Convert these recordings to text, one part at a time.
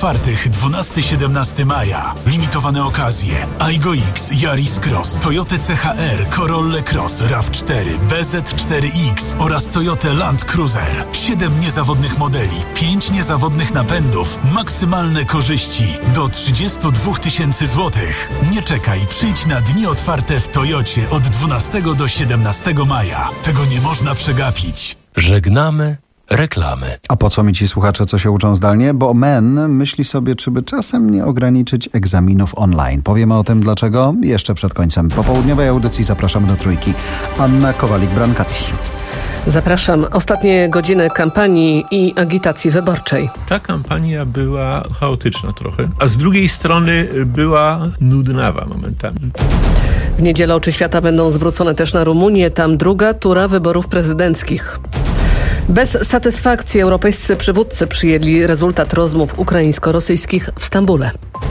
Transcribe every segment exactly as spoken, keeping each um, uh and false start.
otwartych dwunastego do siedemnastego maja. Limitowane okazje. Aygo X, Yaris Cross, Toyota C H R, Corolla Cross, RAV cztery, B Z cztery X oraz Toyota Land Cruiser. siedem niezawodnych modeli, pięć niezawodnych napędów, maksymalne korzyści do trzydzieści dwa tysięcy złotych. Nie czekaj, przyjdź na dni otwarte w Toyocie od dwunastego do siedemnastego maja. Tego nie można przegapić. Żegnamy reklamy. A po co mi ci słuchacze, co się uczą zdalnie? Bo men myśli sobie, czy by czasem nie ograniczyć egzaminów online. Powiemy o tym dlaczego jeszcze przed końcem popołudniowej audycji. Zapraszamy do Trójki. Anna Kowalik-Brancati. Zapraszam. Ostatnie godziny kampanii i agitacji wyborczej. Ta kampania była chaotyczna trochę, a z drugiej strony była nudnawa momentami. W niedzielę oczy świata będą zwrócone też na Rumunię. Tam druga tura wyborów prezydenckich. Bez satysfakcji europejscy przywódcy przyjęli rezultat rozmów ukraińsko-rosyjskich w Stambule.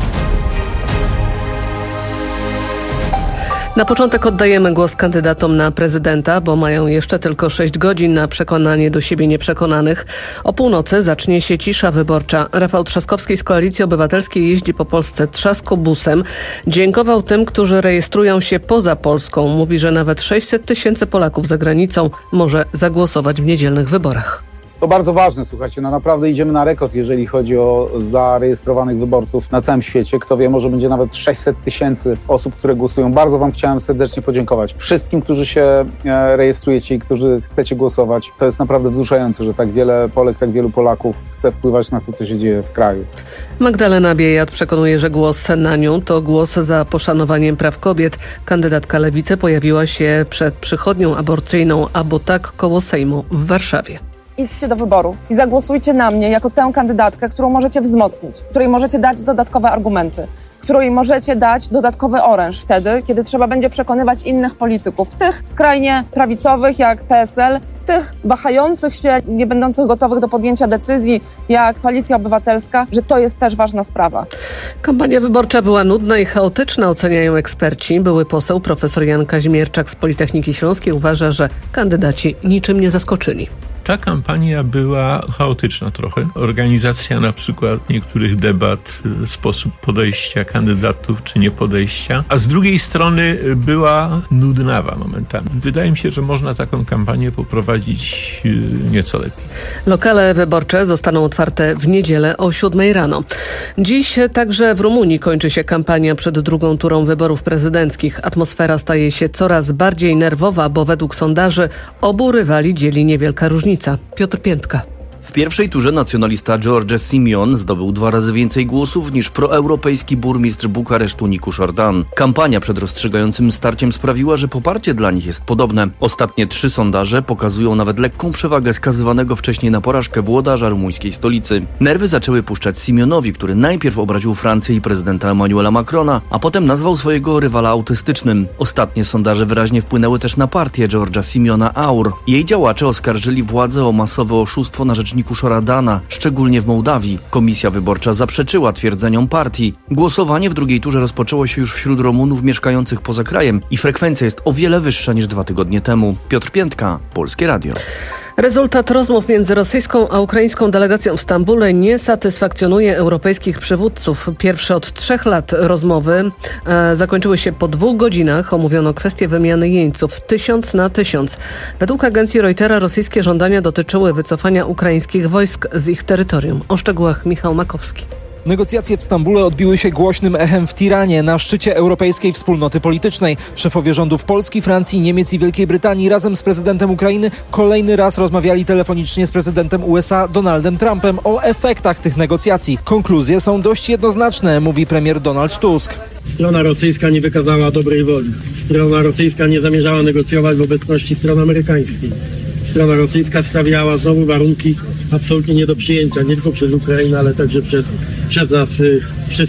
Na początek oddajemy głos kandydatom na prezydenta, bo mają jeszcze tylko sześć godzin na przekonanie do siebie nieprzekonanych. O północy zacznie się cisza wyborcza. Rafał Trzaskowski z Koalicji Obywatelskiej jeździ po Polsce trzaskobusem. Dziękował tym, którzy rejestrują się poza Polską. Mówi, że nawet sześćset tysięcy Polaków za granicą może zagłosować w niedzielnych wyborach. To bardzo ważne, słuchajcie, no naprawdę idziemy na rekord, jeżeli chodzi o zarejestrowanych wyborców na całym świecie. Kto wie, może będzie nawet sześćset tysięcy osób, które głosują. Bardzo wam chciałem serdecznie podziękować. Wszystkim, którzy się rejestrujecie i którzy chcecie głosować. To jest naprawdę wzruszające, że tak wiele Polek, tak wielu Polaków chce wpływać na to, co się dzieje w kraju. Magdalena Biejat przekonuje, że głos na nią to głos za poszanowaniem praw kobiet. Kandydatka Lewicy pojawiła się przed przychodnią aborcyjną Abo Tak koło Sejmu w Warszawie. Idźcie do wyboru i zagłosujcie na mnie jako tę kandydatkę, którą możecie wzmocnić, której możecie dać dodatkowe argumenty, której możecie dać dodatkowy oręż wtedy, kiedy trzeba będzie przekonywać innych polityków, tych skrajnie prawicowych jak P S L, tych wahających się, nie będących gotowych do podjęcia decyzji jak Koalicja Obywatelska, że to jest też ważna sprawa. Kampania wyborcza była nudna i chaotyczna, oceniają eksperci. Były poseł profesor Jan Kazimierczak z Politechniki Śląskiej uważa, że kandydaci niczym nie zaskoczyli. Ta kampania była chaotyczna trochę. Organizacja na przykład niektórych debat, sposób podejścia kandydatów czy nie podejścia, a z drugiej strony była nudnawa momentami. Wydaje mi się, że można taką kampanię poprowadzić nieco lepiej. Lokale wyborcze zostaną otwarte w niedzielę o siódmej rano. Dziś także w Rumunii kończy się kampania przed drugą turą wyborów prezydenckich. Atmosfera staje się coraz bardziej nerwowa, bo według sondaży obu rywali dzieli niewielka różnica. Piotr Piętka. W pierwszej turze nacjonalista George Simion zdobył dwa razy więcej głosów niż proeuropejski burmistrz Bukaresztu Nikusz Ordan. Kampania przed rozstrzygającym starciem sprawiła, że poparcie dla nich jest podobne. Ostatnie trzy sondaże pokazują nawet lekką przewagę skazywanego wcześniej na porażkę włodarza rumuńskiej stolicy. Nerwy zaczęły puszczać Simionowi, który najpierw obraził Francję i prezydenta Emmanuela Macrona, a potem nazwał swojego rywala autystycznym. Ostatnie sondaże wyraźnie wpłynęły też na partię George'a Simiona Aur. Jej działacze oskarżyli władzę o masowe oszustwo na rzecz Nikusza Radana, szczególnie w Mołdawii. Komisja wyborcza zaprzeczyła twierdzeniom partii. Głosowanie w drugiej turze rozpoczęło się już wśród Rumunów mieszkających poza krajem i frekwencja jest o wiele wyższa niż dwa tygodnie temu. Piotr Piętka, Polskie Radio. Rezultat rozmów między rosyjską a ukraińską delegacją w Stambule nie satysfakcjonuje europejskich przywódców. Pierwsze od trzech lat rozmowy e, zakończyły się po dwóch godzinach. Omówiono kwestię wymiany jeńców tysiąc na tysiąc. Według agencji Reutera rosyjskie żądania dotyczyły wycofania ukraińskich wojsk z ich terytorium. O szczegółach Michał Makowski. Negocjacje w Stambule odbiły się głośnym echem w Tiranie, na szczycie Europejskiej Wspólnoty Politycznej. Szefowie rządów Polski, Francji, Niemiec i Wielkiej Brytanii razem z prezydentem Ukrainy kolejny raz rozmawiali telefonicznie z prezydentem U S A Donaldem Trumpem o efektach tych negocjacji. Konkluzje są dość jednoznaczne, mówi premier Donald Tusk. Strona rosyjska nie wykazała dobrej woli. Strona rosyjska nie zamierzała negocjować w obecności strony amerykańskiej. Strona rosyjska stawiała znowu warunki absolutnie nie do przyjęcia, nie tylko przez Ukrainę, ale także przez, przez nas y, wszystkich.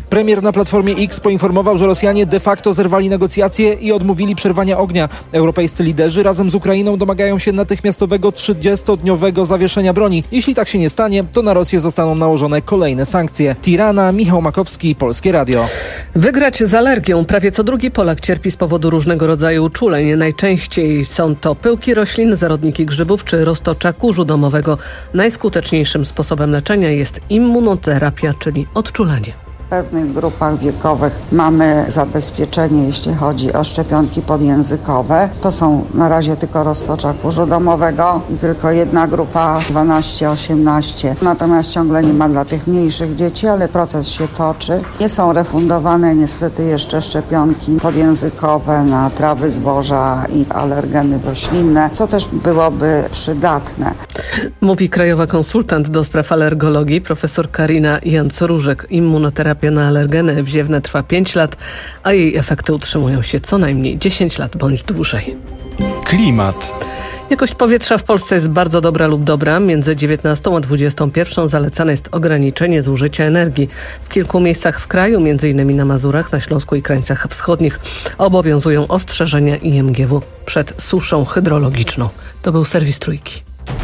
Premier na Platformie X poinformował, że Rosjanie de facto zerwali negocjacje i odmówili przerwania ognia. Europejscy liderzy razem z Ukrainą domagają się natychmiastowego trzydziestodniowego zawieszenia broni. Jeśli tak się nie stanie, to na Rosję zostaną nałożone kolejne sankcje. Tirana, Michał Makowski, Polskie Radio. Wygrać z alergią. Prawie co drugi Polak cierpi z powodu różnego rodzaju uczuleń. Najczęściej są to pyłki roślin, zarodniki grzybów czy roztocza kurzu domowego. Najskuteczniejszym sposobem leczenia jest immunoterapia, czyli odczulanie. W pewnych grupach wiekowych mamy zabezpieczenie, jeśli chodzi o szczepionki podjęzykowe. To są na razie tylko roztocza kurzu domowego i tylko jedna grupa dwanaście osiemnaście. Natomiast ciągle nie ma dla tych mniejszych dzieci, ale proces się toczy. Nie są refundowane niestety jeszcze szczepionki podjęzykowe na trawy, zboża i alergeny roślinne, co też byłoby przydatne. Mówi krajowa konsultant do spraw alergologii profesor Karina Jancoróżek. Immunoterapia na alergeny wziewne trwa pięć lat, a jej efekty utrzymują się co najmniej dziesięć lat bądź dłużej. Klimat. Jakość powietrza w Polsce jest bardzo dobra lub dobra. Między dziewiętnastą a dwudziestą pierwszą zalecane jest ograniczenie zużycia energii. W kilku miejscach w kraju, m.in. na Mazurach, na Śląsku i krańcach wschodnich, obowiązują ostrzeżenia I M G W przed suszą hydrologiczną. To był serwis Trójki.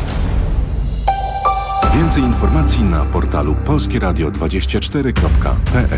Więcej informacji na portalu polskie radio dwadzieścia cztery kropka p l.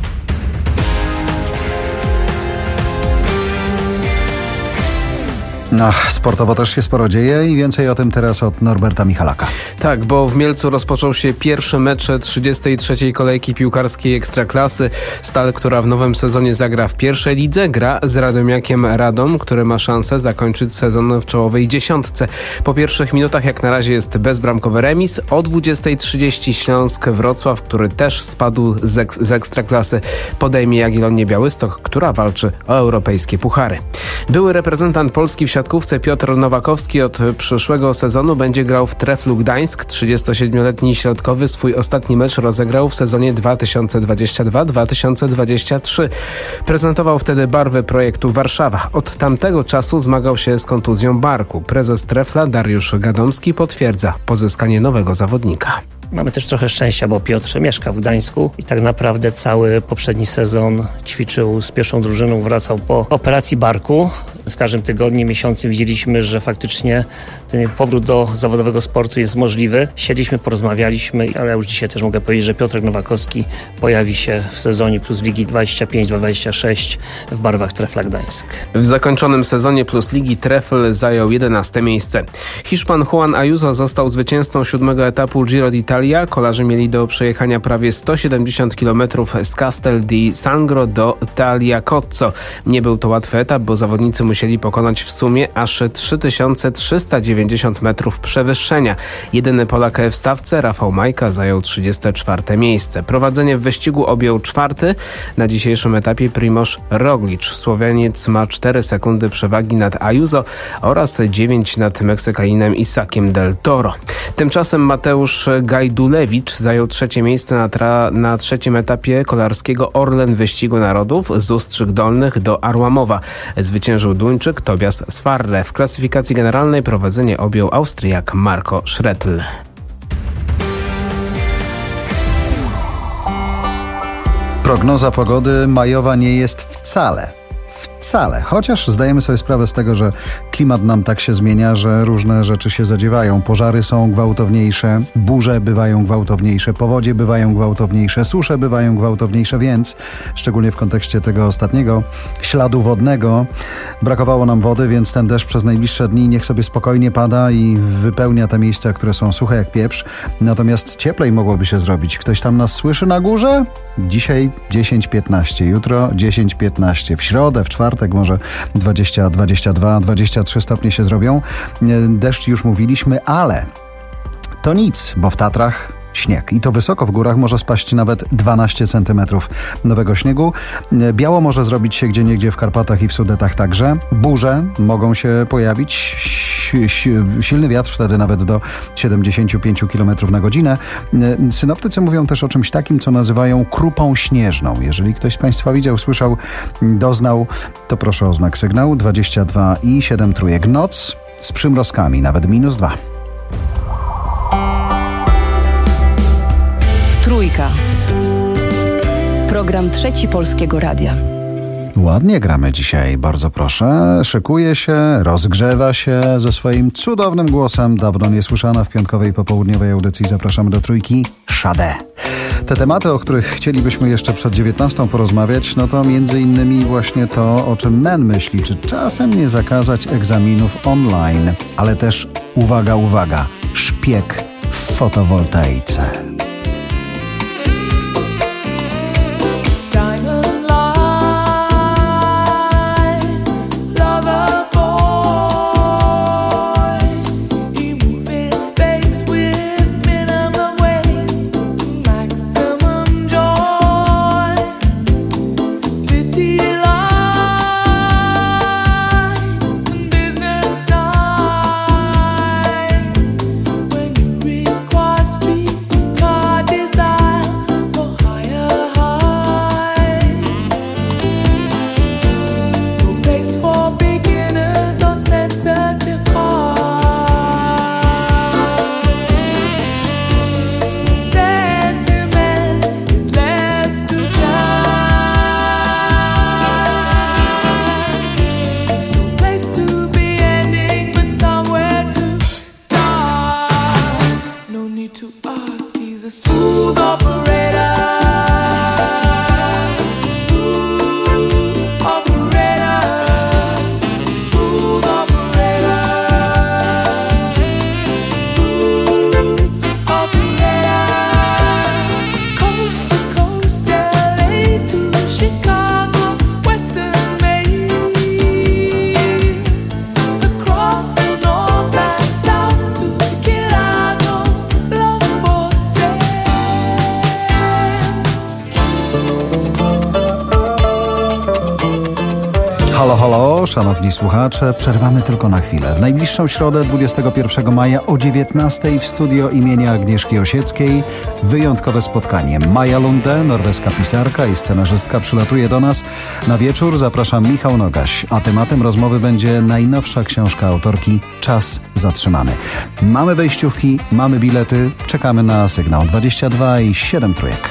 No, sportowo też się sporo dzieje i więcej o tym teraz od Norberta Michalaka. Tak, bo w Mielcu rozpoczął się pierwszy mecz trzydziestej trzeciej kolejki piłkarskiej Ekstraklasy. Stal, która w nowym sezonie zagra w pierwszej lidze, gra z Radomiakiem Radom, który ma szansę zakończyć sezon w czołowej dziesiątce. Po pierwszych minutach jak na razie jest bezbramkowy remis. O dwudziestej trzydzieści Śląsk Wrocław, który też spadł z, ek- z Ekstraklasy, podejmie Jagiellonię Białystok, która walczy o europejskie puchary. Były reprezentant Polski w siatkówce Piotr Nowakowski od przyszłego sezonu będzie grał w Treflu Gdańsk. trzydziestosiedmioletni środkowy swój ostatni mecz rozegrał w sezonie dwa tysiące dwudziestym drugim dwa tysiące dwudziestym trzecim. Prezentował wtedy barwy projektu Warszawa. Od tamtego czasu zmagał się z kontuzją barku. Prezes Trefla Dariusz Gadomski potwierdza pozyskanie nowego zawodnika. Mamy też trochę szczęścia, bo Piotr mieszka w Gdańsku i tak naprawdę cały poprzedni sezon ćwiczył z pierwszą drużyną, wracał po operacji barku. Z każdym tygodniem, miesiącem widzieliśmy, że faktycznie ten powrót do zawodowego sportu jest możliwy. Siedliśmy, porozmawialiśmy, ale już dzisiaj też mogę powiedzieć, że Piotrek Nowakowski pojawi się w sezonie Plus Ligi dwadzieścia pięć dwadzieścia sześć w barwach Trefla Gdańsk. W zakończonym sezonie Plus Ligi Trefl zajął jedenaste miejsce. Hiszpan Juan Ayuso został zwycięzcą siódmego etapu Giro d'Italia. Kolarze mieli do przejechania prawie sto siedemdziesiąt kilometrów z Castel di Sangro do Tagliacozzo. Nie był to łatwy etap, bo zawodnicy musieli pokonać w sumie aż trzy tysiące trzysta dziewięćdziesiąt metrów przewyższenia. Jedyny Polak w stawce, Rafał Majka, zajął trzydzieste czwarte miejsce. Prowadzenie w wyścigu objął czwarty. Na dzisiejszym etapie Primož Roglič. Słoweniec ma cztery sekundy przewagi nad Ayuso oraz dziewięć nad Meksykaninem Isakiem del Toro. Tymczasem Mateusz Gajdulewicz zajął trzecie miejsce na, tra- na trzecim etapie kolarskiego Orlen Wyścigu Narodów z Ustrzyk Dolnych do Arłamowa. Zwyciężył Duńczyk Tobias Sfarre. W klasyfikacji generalnej prowadzenie objął Austriak Marco Schrettl. Prognoza pogody majowa nie jest wcale. Wcale. Chociaż zdajemy sobie sprawę z tego, że klimat nam tak się zmienia, że różne rzeczy się zadziewają. Pożary są gwałtowniejsze, burze bywają gwałtowniejsze, powodzie bywają gwałtowniejsze, susze bywają gwałtowniejsze, więc szczególnie w kontekście tego ostatniego śladu wodnego brakowało nam wody, więc ten deszcz przez najbliższe dni niech sobie spokojnie pada i wypełnia te miejsca, które są suche jak pieprz. Natomiast cieplej mogłoby się zrobić. Ktoś tam nas słyszy na górze? Dzisiaj dziesięć piętnaście, jutro dziesięć piętnaście, w środę, w czwartek może dwadzieścia, dwadzieścia dwa, dwadzieścia trzy stopnie się zrobią. Deszcz już mówiliśmy, ale to nic, bo w Tatrach śnieg. I to wysoko w górach może spaść nawet dwanaście centymetrów nowego śniegu. Biało może zrobić się gdzieniegdzie w Karpatach i w Sudetach także. Burze mogą się pojawić. Silny wiatr wtedy nawet do siedemdziesiąt pięć kilometrów na godzinę. Synoptycy mówią też o czymś takim, co nazywają krupą śnieżną. Jeżeli ktoś z Państwa widział, słyszał, doznał, to proszę o znak sygnału. dwadzieścia dwa i siedem trójek. Noc z przymrozkami, nawet minus dwa. Trójka. Program Trzeci Polskiego Radia. Ładnie gramy dzisiaj, bardzo proszę. Szykuje się, rozgrzewa się ze swoim cudownym głosem. Dawno niesłyszana w piątkowej popołudniowej audycji. Zapraszamy do trójki Sade. Te tematy, o których chcielibyśmy jeszcze przed dziewiętnastą porozmawiać, no to między innymi właśnie to, o czym Men myśli. Czy czasem nie zakazać egzaminów online? Ale też, uwaga, uwaga, szpieg w fotowoltaice. Halo, halo, szanowni słuchacze, przerwamy tylko na chwilę. W najbliższą środę, dwudziestego pierwszego maja o dziewiętnastej w studio imienia Agnieszki Osieckiej wyjątkowe spotkanie. Maja Lunde, norweska pisarka i scenarzystka, przylatuje do nas. Na wieczór zapraszam Michał Nogaś, a tematem rozmowy będzie najnowsza książka autorki Czas zatrzymany. Mamy wejściówki, mamy bilety, czekamy na sygnał dwadzieścia dwa i siedem trójek.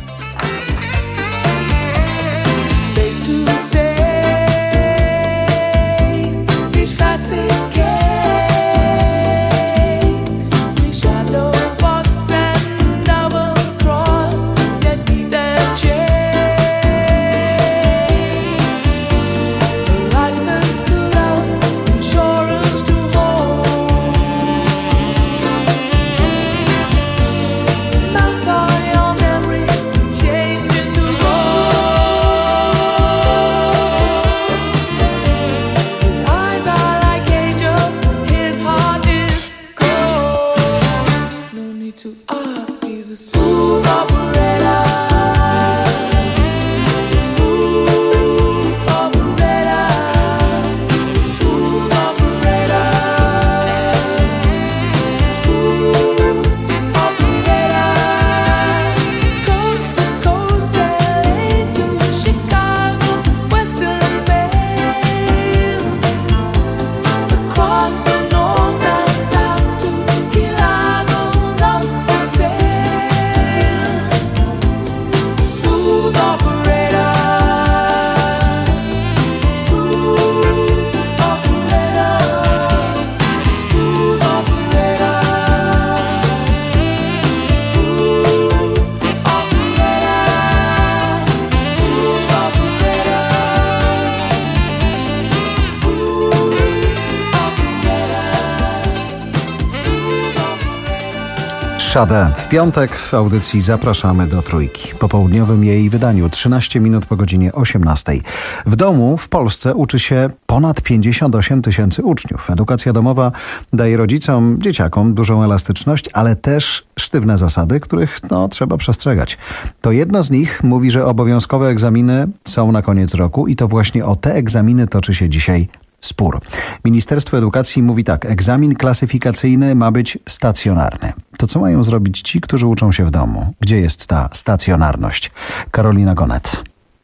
Sade. W piątek w audycji zapraszamy do trójki. Po południowym jej wydaniu trzynaście minut po godzinie osiemnastej. W domu w Polsce uczy się ponad pięćdziesiąt osiem tysięcy uczniów. Edukacja domowa daje rodzicom, dzieciakom dużą elastyczność, ale też sztywne zasady, których no, trzeba przestrzegać. To jedno z nich mówi, że obowiązkowe egzaminy są na koniec roku i to właśnie o te egzaminy toczy się dzisiaj spór. Ministerstwo Edukacji mówi tak: egzamin klasyfikacyjny ma być stacjonarny. To co mają zrobić ci, którzy uczą się w domu? Gdzie jest ta stacjonarność? Karolina Gonet.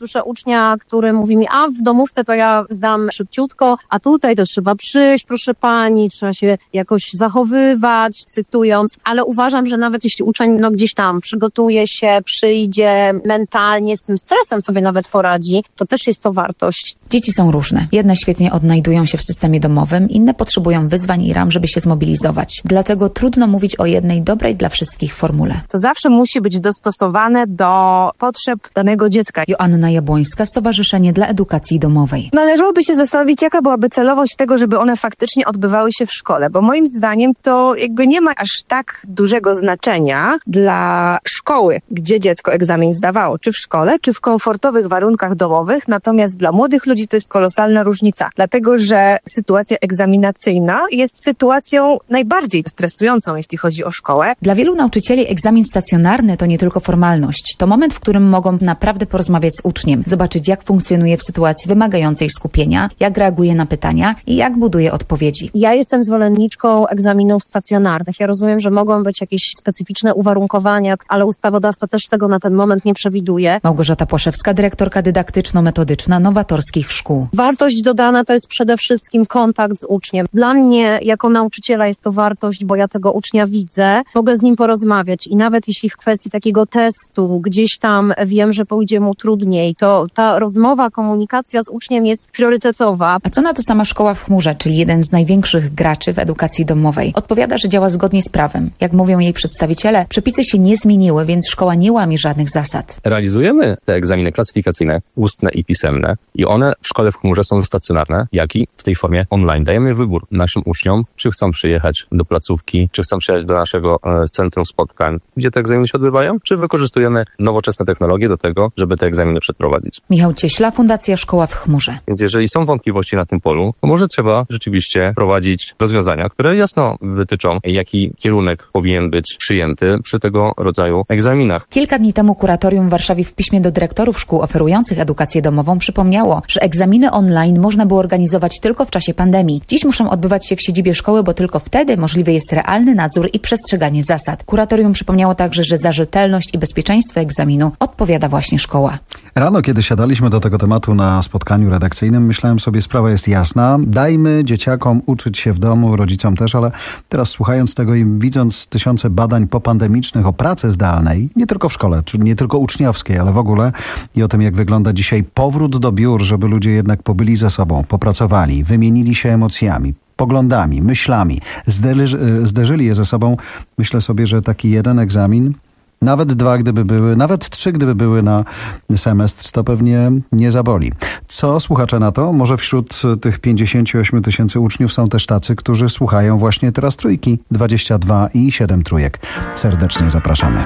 słyszę ucznia, który mówi mi, a w domówce to ja zdam szybciutko, a tutaj to trzeba przyjść, proszę pani, trzeba się jakoś zachowywać, cytując, ale uważam, że nawet jeśli uczeń no gdzieś tam przygotuje się, przyjdzie mentalnie, z tym stresem sobie nawet poradzi, to też jest to wartość. Dzieci są różne. Jedne świetnie odnajdują się w systemie domowym, inne potrzebują wyzwań i ram, żeby się zmobilizować. Dlatego trudno mówić o jednej dobrej dla wszystkich formule. To zawsze musi być dostosowane do potrzeb danego dziecka. Joanna Jabłońska, Stowarzyszenie dla Edukacji Domowej. Należałoby się zastanowić, jaka byłaby celowość tego, żeby one faktycznie odbywały się w szkole, bo moim zdaniem to jakby nie ma aż tak dużego znaczenia dla szkoły, gdzie dziecko egzamin zdawało, czy w szkole, czy w komfortowych warunkach domowych, natomiast dla młodych ludzi to jest kolosalna różnica, dlatego że sytuacja egzaminacyjna jest sytuacją najbardziej stresującą, jeśli chodzi o szkołę. Dla wielu nauczycieli egzamin stacjonarny to nie tylko formalność. To moment, w którym mogą naprawdę porozmawiać z uczniem, zobaczyć jak funkcjonuje w sytuacji wymagającej skupienia, jak reaguje na pytania i jak buduje odpowiedzi. Ja jestem zwolenniczką egzaminów stacjonarnych. Ja rozumiem, że mogą być jakieś specyficzne uwarunkowania, ale ustawodawca też tego na ten moment nie przewiduje. Małgorzata Płaszewska, dyrektorka dydaktyczno-metodyczna nowatorskich szkół. Wartość dodana to jest przede wszystkim kontakt z uczniem. Dla mnie jako nauczyciela jest to wartość, bo ja tego ucznia widzę, mogę z nim porozmawiać i nawet jeśli w kwestii takiego testu gdzieś tam wiem, że pójdzie mu trudniej, to ta rozmowa, komunikacja z uczniem jest priorytetowa. A co na to sama Szkoła w Chmurze, czyli jeden z największych graczy w edukacji domowej? Odpowiada, że działa zgodnie z prawem. Jak mówią jej przedstawiciele, przepisy się nie zmieniły, więc szkoła nie łamie żadnych zasad. Realizujemy te egzaminy klasyfikacyjne, ustne i pisemne i one w Szkole w Chmurze są stacjonarne, jak i w tej formie online. Dajemy wybór naszym uczniom, czy chcą przyjechać do placówki, czy chcą przyjechać do naszego e, centrum spotkań, gdzie te egzaminy się odbywają, czy wykorzystujemy nowoczesne technologie do tego, żeby te egzaminy przeprowadzić. Michał Cieśla, Fundacja Szkoła w Chmurze. Więc jeżeli są wątpliwości na tym polu, to może trzeba rzeczywiście prowadzić rozwiązania, które jasno wytyczą, jaki kierunek powinien być przyjęty przy tego rodzaju egzaminach. Kilka dni temu kuratorium w Warszawie w piśmie do dyrektorów szkół oferujących edukację domową przypomniało, że egzaminy online można było organizować tylko w czasie pandemii. Dziś muszą odbywać się w siedzibie szkoły, bo tylko wtedy możliwy jest realny nadzór i przestrzeganie zasad. Kuratorium przypomniało także, że za rzetelność i bezpieczeństwo egzaminu odpowiada właśnie szkoła. Rano, kiedy siadaliśmy do tego tematu na spotkaniu redakcyjnym, myślałem sobie, sprawa jest jasna. Dajmy dzieciakom uczyć się w domu, rodzicom też, ale teraz słuchając tego i widząc tysiące badań popandemicznych o pracy zdalnej, nie tylko w szkole, czy nie tylko uczniowskiej, ale w ogóle i o tym, jak wygląda dzisiaj powrót do biur, żeby ludzie jednak pobyli ze sobą, popracowali, wymienili się emocjami, poglądami, myślami, zderzy, zderzyli je ze sobą. Myślę sobie, że taki jeden egzamin, nawet dwa gdyby były, nawet trzy gdyby były na semestr, to pewnie nie zaboli. Co słuchacze na to? Może wśród tych pięćdziesięciu ośmiu tysięcy uczniów są też tacy, którzy słuchają właśnie teraz Trójki, dwadzieścia dwa i siedem trójek. Serdecznie zapraszamy.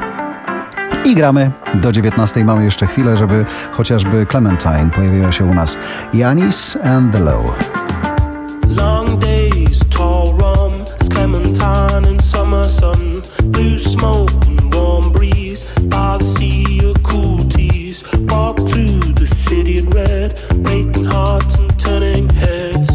I gramy. Do dziewiętnastej mamy jeszcze chwilę, żeby chociażby Clementine pojawiła się u nas. Janis and the Low. Long days, tall rum, Clementine and summer sun, blue smoke and warm breeze, by the sea of cool teas, walk through the city in red, breaking hearts and turning heads.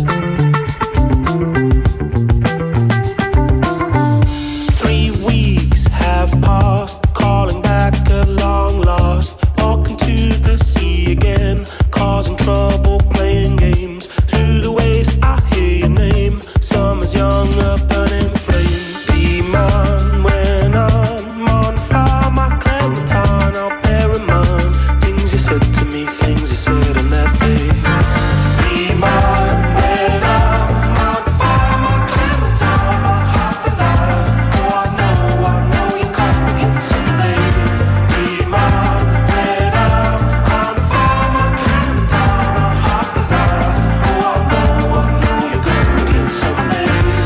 Three weeks have passed, calling back at long last, walking to the sea again, causing trouble, playing games, through the waves I hear your name, summer's young, a burning flame, be mine when I'm on fire, my Clementine, I'll bear in mind, things you said to me, things you said on that day, be mine when I'm on fire, my Clementine, my heart's desire, oh I know, I know you come again someday, be mine when I'm on fire, my Clementine, my heart's desire, oh I know, I know you come again someday.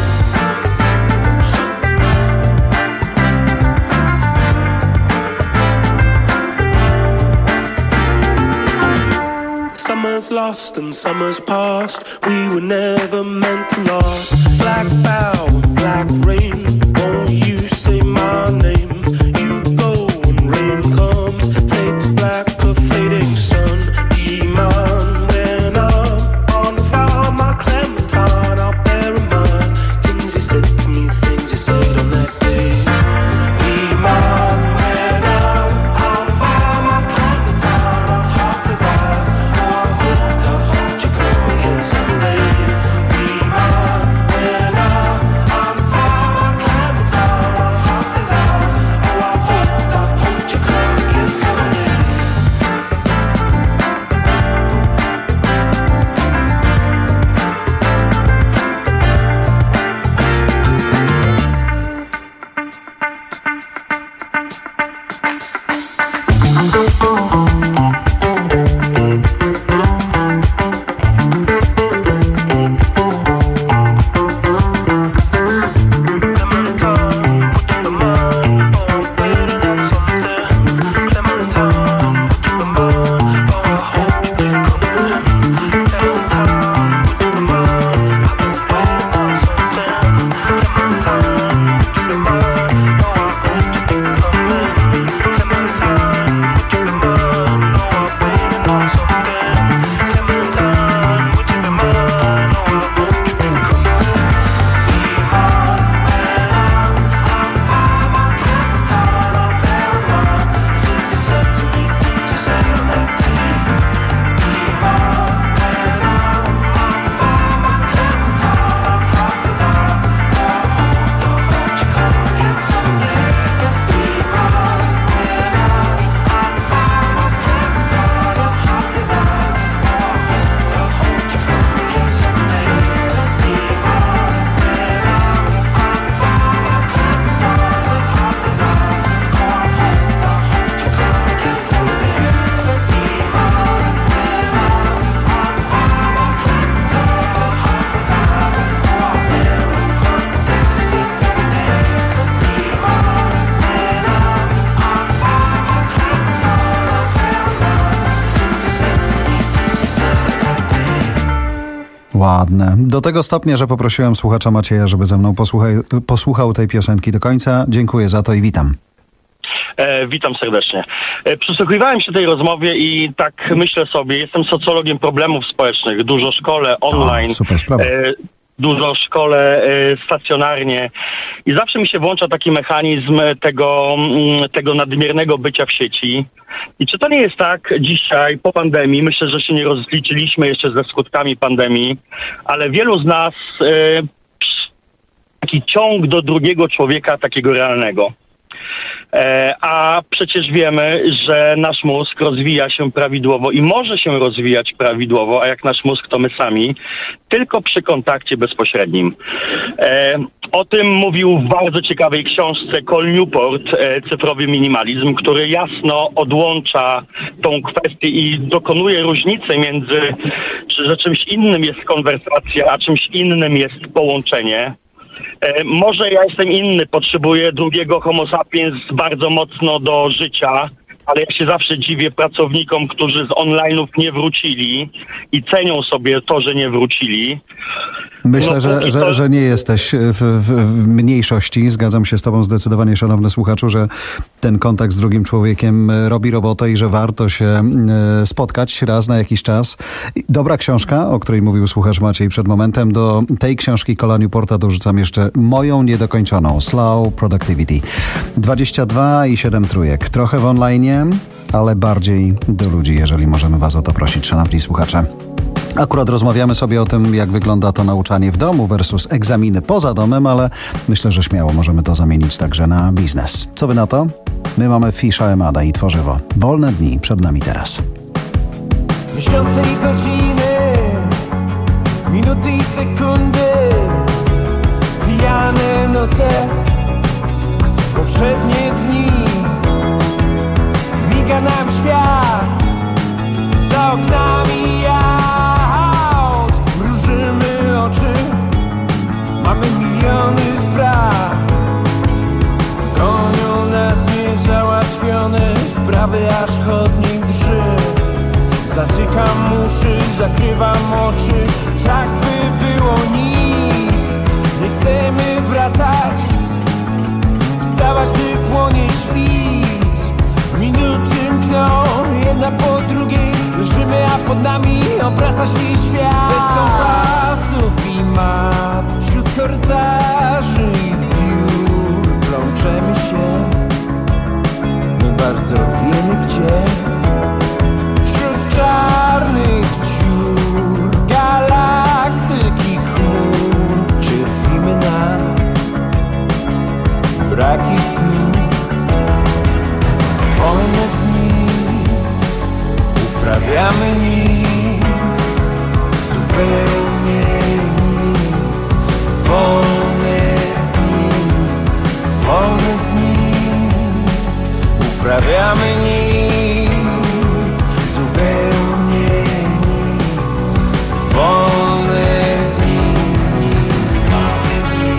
Summer's lost and summer's past, we were never meant to last. Black bow and black rain, won't you say my name? You go when rain comes, fade to black, a fading sun. Be mine when I'm on fire, my Clementine, I'll bear in mind things you said to me, things you said on that day. Be mine when I'm on fire, my Clementine, my heart's desire. ładne. Do tego stopnia, że poprosiłem słuchacza Macieja, żeby ze mną posłuchaj, posłuchał tej piosenki do końca. Dziękuję za to i witam. E, witam serdecznie. E, przysłuchiwałem się tej rozmowie i tak myślę sobie, jestem socjologiem problemów społecznych, dużo szkole online, o, super sprawa. E, dużo szkole e, stacjonarnie i zawsze mi się włącza taki mechanizm tego, tego nadmiernego bycia w sieci. I czy to nie jest tak dzisiaj po pandemii, myślę, że się nie rozliczyliśmy jeszcze ze skutkami pandemii, ale wielu z nas e, taki ciąg do drugiego człowieka, takiego realnego. A przecież wiemy, że nasz mózg rozwija się prawidłowo i może się rozwijać prawidłowo, a jak nasz mózg to my sami, tylko przy kontakcie bezpośrednim. O tym mówił w bardzo ciekawej książce Cal Newport, Cyfrowy minimalizm, który jasno odłącza tą kwestię i dokonuje różnicy między, że czymś innym jest konwersacja, a czymś innym jest połączenie. E, może ja jestem inny, potrzebuję drugiego homo sapiens bardzo mocno do życia, ale ja się zawsze dziwię pracownikom, którzy z online'ów nie wrócili i cenią sobie to, że nie wrócili. Myślę, no, że, że, to... że nie jesteś w, w, w mniejszości. Zgadzam się z tobą zdecydowanie, szanowny słuchaczu, że ten kontakt z drugim człowiekiem robi robotę i że warto się spotkać raz na jakiś czas. Dobra książka, o której mówił słuchacz Maciej przed momentem. Do tej książki Cala Newporta dorzucam jeszcze moją niedokończoną, Slow Productivity. dwadzieścia dwa i siedem trójek. Trochę w online, ale bardziej do ludzi, jeżeli możemy was o to prosić, szanowni słuchacze. Akurat rozmawiamy sobie o tym, jak wygląda to nauczanie w domu versus egzaminy poza domem, ale myślę, że śmiało możemy to zamienić także na biznes. Co wy na to? My mamy Fisza Emada i Tworzywo. Wolne dni przed nami teraz. Miesiące i godziny, minuty i sekundy, pijane noce, poprzednie dni. Miga nam świat, za oknami aut, mrużymy oczy, mamy miliony spraw. Gonią nas niezałatwione sprawy, aż chodnik drży. Zatykam uszy, zakrywam oczy, tak by było nic. Nie chcemy wracać, wstawać, gdy płonie świt. Minuty mkną, jedna po drugiej, leżymy, a pod nami obraca się świat. Bez kompasów i map, wśród korytarzy i biur plączemy się, my bardzo wiemy gdzie. Czarnych dziur, galaktyki chmur, cierpimy na braki snu. Wolne dni, uprawiamy nic, zupełnie nic. Wolne dni, wolne dni, uprawiamy nic. Zupełnie nic, wolne dni, wolne dni.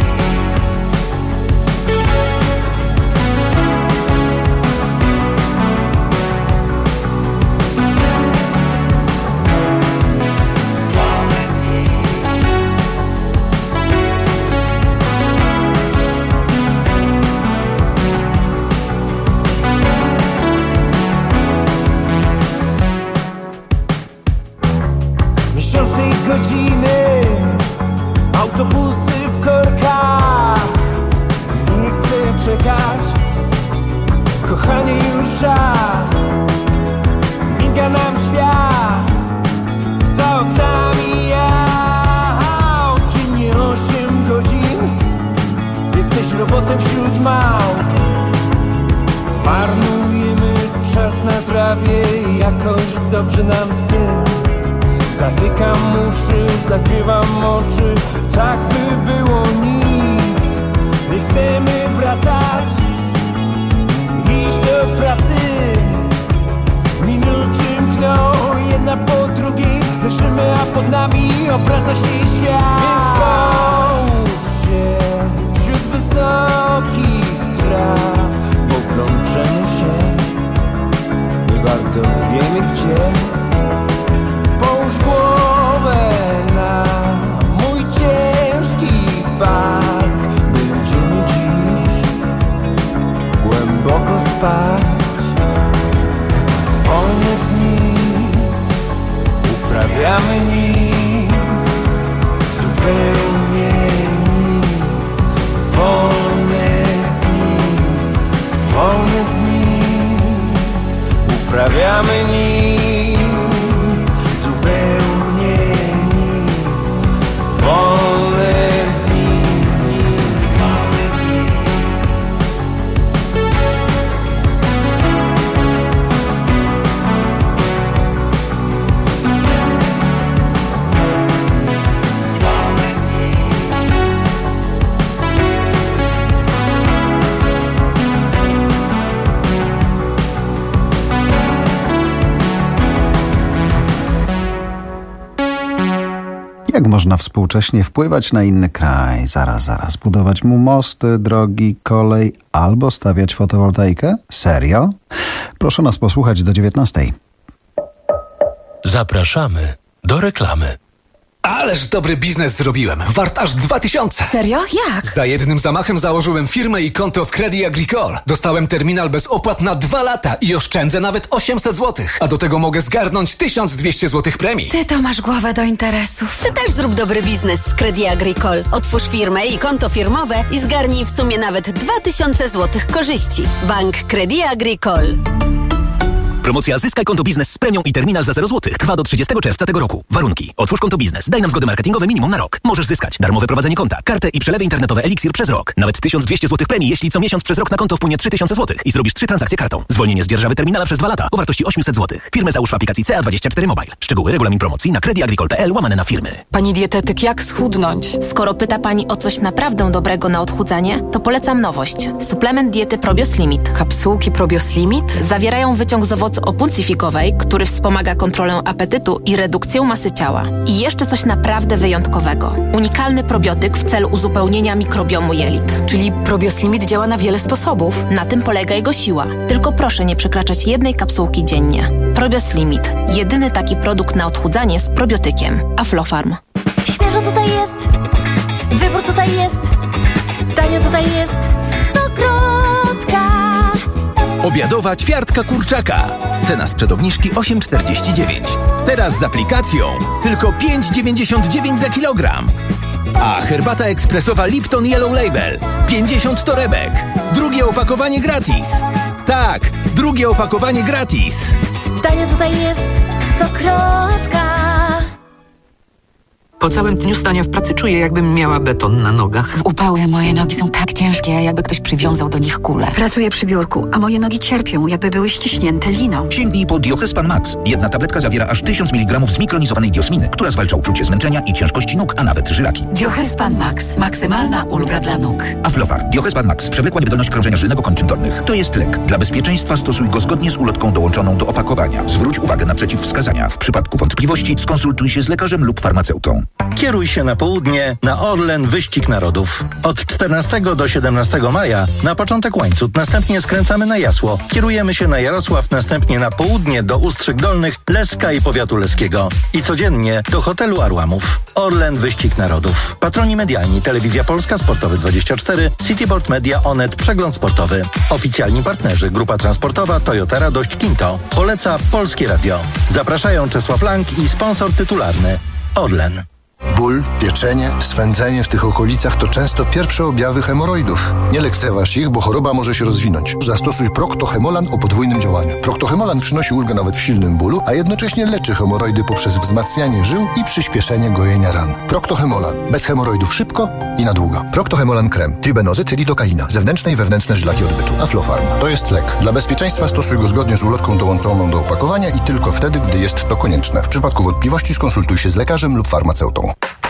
Wolne dni. Miesiące i godziny, autobusy w korkach. Nie chcę czekać, kochanie, już czas. Miga nam świat, za oknami aut. Czy nie osiem godzin? Jesteś robotem wśród małp. Marnujemy czas na trawie i jakoś dobrze nam z tym. Zatykam uszy, zakrywam oczy, tak by było nic. Nie chcemy wracać, iść do pracy. Minuty mkną, jedna po drugiej, leżymy, a pod nami obraca się świat. Więc połóż się wśród wysokich traw, poplączemy się, my bardzo wiemy gdzie. Połóż głowę na sprawiamy nic, zupełnie nic. Wolne dni. Jak można współcześnie wpływać na inny kraj? Zaraz, zaraz. Budować mu mosty, drogi, kolej albo stawiać fotowoltaikę? Serio? Proszę nas posłuchać do dziewiętnastej. Zapraszamy do reklamy. Ależ dobry biznes zrobiłem. Wart aż dwa tysiące. Serio? Jak? Za jednym zamachem założyłem firmę i konto w Credit Agricole. Dostałem terminal bez opłat na dwa lata i oszczędzę nawet osiemset złotych. A do tego mogę zgarnąć tysiąc dwieście złotych premii. Ty to masz głowę do interesów. Ty też zrób dobry biznes z Credit Agricole. Otwórz firmę i konto firmowe i zgarnij w sumie nawet dwa tysiące złotych korzyści. Bank Credit Agricole. Promocja Zyskaj konto biznes z premią i terminal za zero złotych trwa do trzydziestego czerwca tego roku. Warunki. Otwórz konto biznes. Daj nam zgody marketingowe minimum na rok. Możesz zyskać darmowe prowadzenie konta, kartę i przelewy internetowe Elixir przez rok. Nawet tysiąc dwieście złotych premii, jeśli co miesiąc przez rok na konto wpłynie trzy tysiące złotych i zrobisz trzy transakcje kartą. Zwolnienie z dzierżawy terminala przez dwa lata o wartości osiemset złotych. Firmę załóż w aplikacji C A dwadzieścia cztery Mobile. Szczegóły, regulamin promocji na crediagricole.pl łamane na firmy. Pani dietetyk, jak schudnąć? Skoro pyta Pani o coś naprawdę dobrego na odchudzanie, to polecam nowość. Suplement diety Probios Limit. Kapsułki Probios Limit zawierają wyciąg z owocu opuncyfikowej, który wspomaga kontrolę apetytu i redukcję masy ciała. I jeszcze coś naprawdę wyjątkowego. Unikalny probiotyk w celu uzupełnienia mikrobiomu jelit. Czyli Probios Limit działa na wiele sposobów. Na tym polega jego siła. Tylko proszę nie przekraczać jednej kapsułki dziennie. Probios Limit. Jedyny taki produkt na odchudzanie z probiotykiem. Aflofarm. Świeżo tutaj jest. Wybór tutaj jest. Tanio tutaj jest. Stokrotka. Obiadowa ćwiartka kurczaka. Cena sprzed obniżki osiem czterdzieści dziewięć. Teraz z aplikacją tylko pięć dziewięćdziesiąt dziewięć za kilogram. A herbata ekspresowa Lipton Yellow Label pięćdziesiąt torebek. Drugie opakowanie gratis. Tak, drugie opakowanie gratis. Tanio tutaj jest. Stokrotka. Po całym dniu stania w pracy czuję, jakbym miała beton na nogach. W upały moje nogi są tak ciężkie, jakby ktoś przywiązał do nich kulę. Pracuję przy biurku, a moje nogi cierpią, jakby były ściśnięte liną. Sięgnij po Diohespan Max. Jedna tabletka zawiera aż tysiąc miligramów zmikronizowanej diosminy, która zwalcza uczucie zmęczenia i ciężkości nóg, a nawet żylaki. Diohespan Max. Maksymalna ulga dla nóg. Aflofar. Diohespan Max. Przewlekła niewydolność krążenia żylnego kończyn dolnych. To jest lek. Dla bezpieczeństwa stosuj go zgodnie z ulotką dołączoną do opakowania. Zwróć uwagę na przeciwwskazania. W przypadku wątpliwości skonsultuj się z lekarzem lub farmaceutą. Kieruj się na południe na Orlen Wyścig Narodów. Od czternastego do siedemnastego maja na początek Łańcut, następnie skręcamy na Jasło. Kierujemy się na Jarosław, następnie na południe do Ustrzyk Dolnych, Leska i powiatu leskiego. I codziennie do hotelu Arłamów. Orlen Wyścig Narodów. Patroni medialni: Telewizja Polska, Sportowy dwadzieścia cztery, Cityboard Media, Onet, Przegląd Sportowy. Oficjalni partnerzy: Grupa Transportowa, Toyota Radość, Kinto. Poleca Polskie Radio. Zapraszają Czesław Lang i sponsor tytularny Orlen. Ból, pieczenie, swędzenie w tych okolicach to często pierwsze objawy hemoroidów. Nie lekceważ ich, bo choroba może się rozwinąć. Zastosuj Procto-Hemolan o podwójnym działaniu. Procto-Hemolan przynosi ulgę nawet w silnym bólu, a jednocześnie leczy hemoroidy poprzez wzmacnianie żył i przyspieszenie gojenia ran. Procto-Hemolan. Bez hemoroidów szybko i na długo. Procto-Hemolan krem. Tribenozyt, lidokaina. Zewnętrzne i wewnętrzne żylaki odbytu. Aflofarm. To jest lek. Dla bezpieczeństwa stosuj go zgodnie z ulotką dołączoną do opakowania i tylko wtedy, gdy jest to konieczne. W przypadku wątpliwości skonsultuj się z lekarzem lub farmaceutą.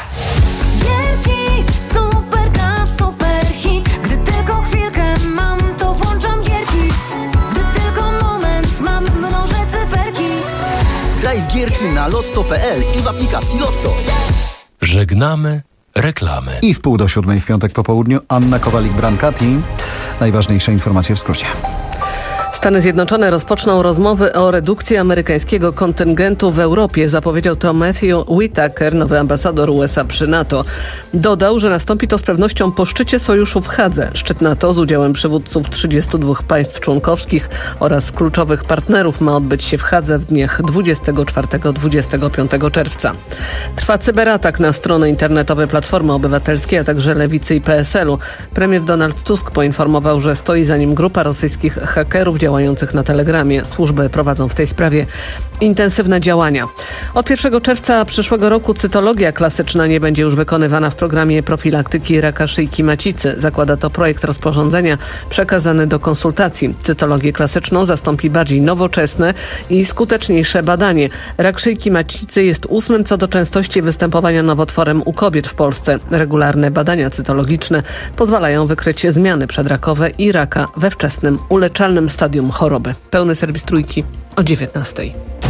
Gierki, super gra, super hit. Gdy tylko chwilkę mam, to włączam gierki. Gdy tylko moment mam, mnożę cyferki. Graj w gierki na lotto kropka p l i w aplikacji Lotto. Żegnamy reklamy. I w pół do siódmej w piątek po południu Anna Kowalik-Brancati. Najważniejsze informacje w skrócie. Stany Zjednoczone rozpoczną rozmowy o redukcji amerykańskiego kontyngentu w Europie, zapowiedział to Matthew Whitaker, nowy ambasador U S A przy NATO. Dodał, że nastąpi to z pewnością po szczycie sojuszu w Hadze. Szczyt NATO z udziałem przywódców trzydziestu dwóch państw członkowskich oraz kluczowych partnerów ma odbyć się w Hadze w dniach dwudziestego czwartego do dwudziestego piątego czerwca. Trwa cyberatak na strony internetowe Platformy Obywatelskiej, a także Lewicy i P S L u. Premier Donald Tusk poinformował, że stoi za nim grupa rosyjskich hakerów działających działających na Telegramie. Służby prowadzą w tej sprawie intensywne działania. Od pierwszego czerwca przyszłego roku cytologia klasyczna nie będzie już wykonywana w programie profilaktyki raka szyjki macicy. Zakłada to projekt rozporządzenia przekazany do konsultacji. Cytologię klasyczną zastąpi bardziej nowoczesne i skuteczniejsze badanie. Rak szyjki macicy jest ósmym co do częstości występowania nowotworem u kobiet w Polsce. Regularne badania cytologiczne pozwalają wykryć zmiany przedrakowe i raka we wczesnym, uleczalnym stadium choroby. Pełny serwis Trójki o dziewiętnastej.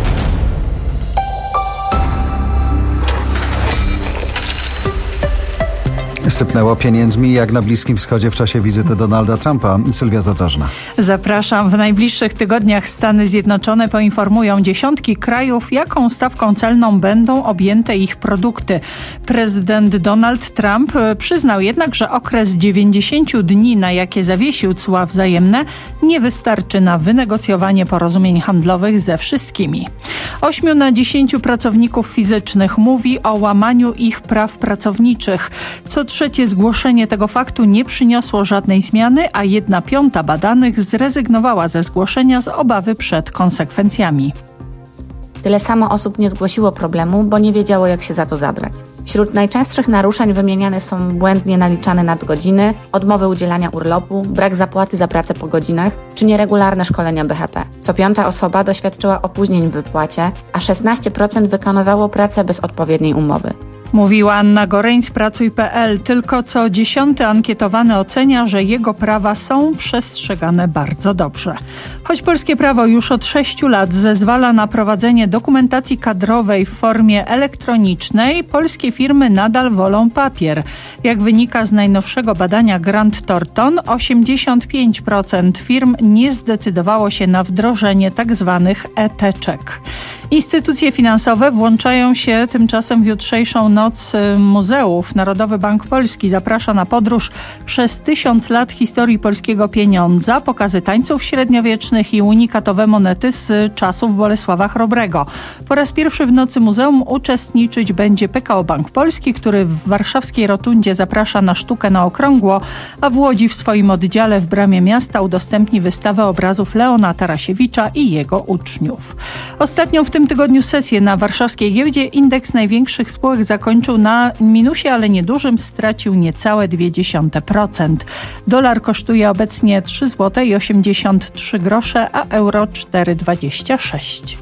Sypnęło pieniędzmi jak na Bliskim Wschodzie w czasie wizyty Donalda Trumpa. Sylwia Zadrożna. Zapraszam. W najbliższych tygodniach Stany Zjednoczone poinformują dziesiątki krajów, jaką stawką celną będą objęte ich produkty. Prezydent Donald Trump przyznał jednak, że okres dziewięćdziesięciu dni, na jakie zawiesił cła wzajemne, nie wystarczy na wynegocjowanie porozumień handlowych ze wszystkimi. Ośmiu na dziesięciu pracowników fizycznych mówi o łamaniu ich praw pracowniczych. Co trzecie zgłoszenie tego faktu nie przyniosło żadnej zmiany, a jedna piąta badanych zrezygnowała ze zgłoszenia z obawy przed konsekwencjami. Tyle samo osób nie zgłosiło problemu, bo nie wiedziało, jak się za to zabrać. Wśród najczęstszych naruszeń wymieniane są błędnie naliczane nadgodziny, odmowy udzielania urlopu, brak zapłaty za pracę po godzinach czy nieregularne szkolenia B H P. Co piąta osoba doświadczyła opóźnień w wypłacie, a szesnaście procent wykonywało pracę bez odpowiedniej umowy. Mówiła Anna Goreń z Pracuj kropka p l. Tylko co dziesiąty ankietowany ocenia, że jego prawa są przestrzegane bardzo dobrze. Choć polskie prawo już od sześciu lat zezwala na prowadzenie dokumentacji kadrowej w formie elektronicznej, polskie firmy nadal wolą papier. Jak wynika z najnowszego badania Grant Thornton, osiemdziesiąt pięć procent firm nie zdecydowało się na wdrożenie tzw. e-teczek. Instytucje finansowe włączają się tymczasem w jutrzejszą noc muzeów. Narodowy Bank Polski zaprasza na podróż przez tysiąc lat historii polskiego pieniądza, pokazy tańców średniowiecznych i unikatowe monety z czasów Bolesława Chrobrego. Po raz pierwszy w nocy muzeum uczestniczyć będzie P K O Bank Polski, który w warszawskiej Rotundzie zaprasza na sztukę na okrągło, a w Łodzi w swoim oddziale w Bramie Miasta udostępni wystawę obrazów Leona Tarasiewicza i jego uczniów. Ostatnią w tym tygodniu sesję na warszawskiej giełdzie indeks największych spółek zakończył na minusie, ale niedużym, stracił niecałe zero przecinek dwa procent. Dolar kosztuje obecnie trzy złote osiemdziesiąt trzy grosze, a euro cztery złote dwadzieścia sześć.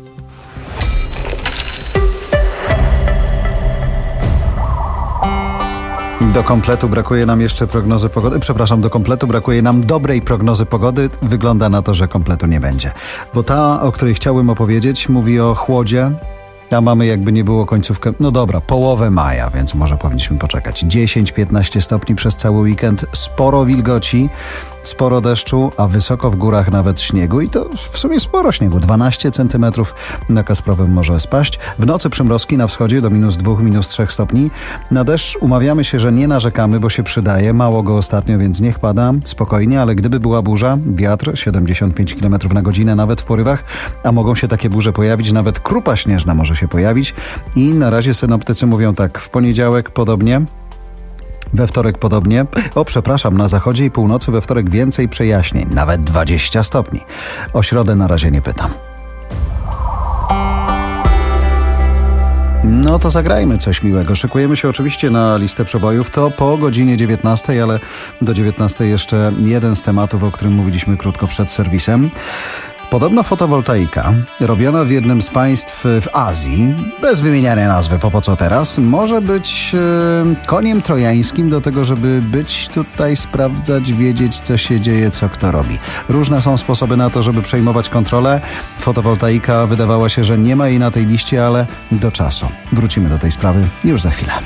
Do kompletu brakuje nam jeszcze prognozy pogody. Przepraszam, do kompletu brakuje nam dobrej prognozy pogody. Wygląda na to, że kompletu nie będzie. Bo ta, o której chciałbym opowiedzieć, mówi o chłodzie. A mamy jakby nie było końcówkę, no dobra, połowę maja, więc może powinniśmy poczekać. dziesięć do piętnastu stopni przez cały weekend, sporo wilgoci, sporo deszczu, a wysoko w górach nawet śniegu i to w sumie sporo śniegu, dwanaście centymetrów na Kasprowym może spaść. W nocy przymrozki na wschodzie do minus dwóch, minus trzech stopni. Na deszcz umawiamy się, że nie narzekamy, bo się przydaje, mało go ostatnio, więc niech pada, spokojnie, ale gdyby była burza, wiatr siedemdziesiąt pięć kilometrów na godzinę nawet w porywach, a mogą się takie burze pojawić, nawet krupa śnieżna może się pojawić i na razie synoptycy mówią tak, w poniedziałek podobnie, we wtorek podobnie. O, przepraszam, na zachodzie i północy we wtorek więcej przejaśnień, nawet dwadzieścia stopni. O środę na razie nie pytam. No to zagrajmy coś miłego. Szykujemy się oczywiście na listę przebojów. To po godzinie dziewiętnastej, ale do dziewiętnastej jeszcze jeden z tematów, o którym mówiliśmy krótko przed serwisem. Podobno fotowoltaika, robiona w jednym z państw w Azji, bez wymieniania nazwy, po po co teraz, może być e, koniem trojańskim do tego, żeby być tutaj, sprawdzać, wiedzieć, co się dzieje, co kto robi. Różne są sposoby na to, żeby przejmować kontrolę. Fotowoltaika wydawała się, że nie ma jej na tej liście, ale do czasu. Wrócimy do tej sprawy już za chwilę.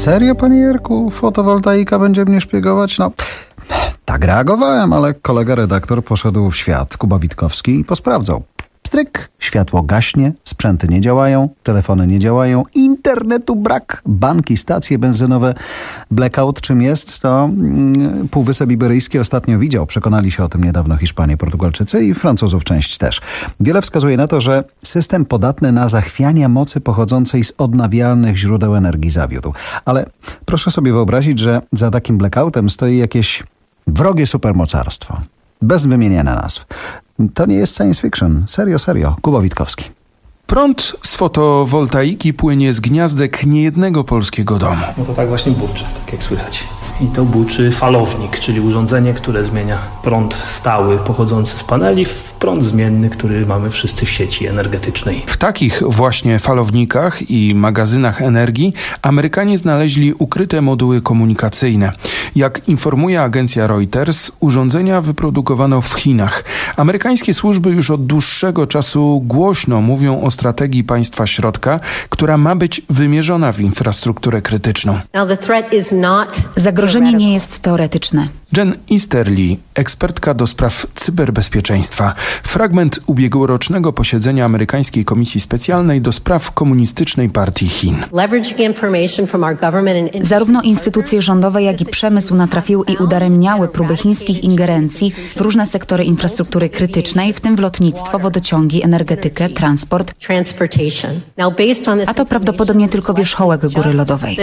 Serio, panie Jerku? Fotowoltaika będzie mnie szpiegować? No, tak reagowałem, ale kolega redaktor poszedł w świat, Kuba Witkowski, i posprawdzał. Stryk, światło gaśnie, sprzęty nie działają, telefony nie działają, internetu brak, banki, stacje benzynowe, blackout czym jest, to mm, Półwysep Iberyjski ostatnio widział. Przekonali się o tym niedawno Hiszpanie, Portugalczycy i Francuzów część też. Wiele wskazuje na to, że system podatny na zachwiania mocy pochodzącej z odnawialnych źródeł energii zawiódł. Ale proszę sobie wyobrazić, że za takim blackoutem stoi jakieś wrogie supermocarstwo. Bez wymieniania nazw. To nie jest science fiction. Serio, serio. Kuba Witkowski. Prąd z fotowoltaiki płynie z gniazdek niejednego polskiego domu. No to tak właśnie burczy, tak jak słychać. I to buczy falownik, czyli urządzenie, które zmienia prąd stały pochodzący z paneli w prąd zmienny, który mamy wszyscy w sieci energetycznej. W takich właśnie falownikach i magazynach energii Amerykanie znaleźli ukryte moduły komunikacyjne. Jak informuje agencja Reuters, urządzenia wyprodukowano w Chinach. Amerykańskie służby już od dłuższego czasu głośno mówią o strategii państwa środka, która ma być wymierzona w infrastrukturę krytyczną. Zagrożenie nie jest teoretyczne. Jen Easterly, ekspertka do spraw cyberbezpieczeństwa. Fragment ubiegłorocznego posiedzenia Amerykańskiej Komisji Specjalnej do spraw Komunistycznej Partii Chin. Zarówno instytucje rządowe, jak i przemysł natrafiły i udaremniały próby chińskich ingerencji w różne sektory infrastruktury krytycznej, w tym w lotnictwo, wodociągi, energetykę, transport. A to prawdopodobnie tylko wierzchołek góry lodowej.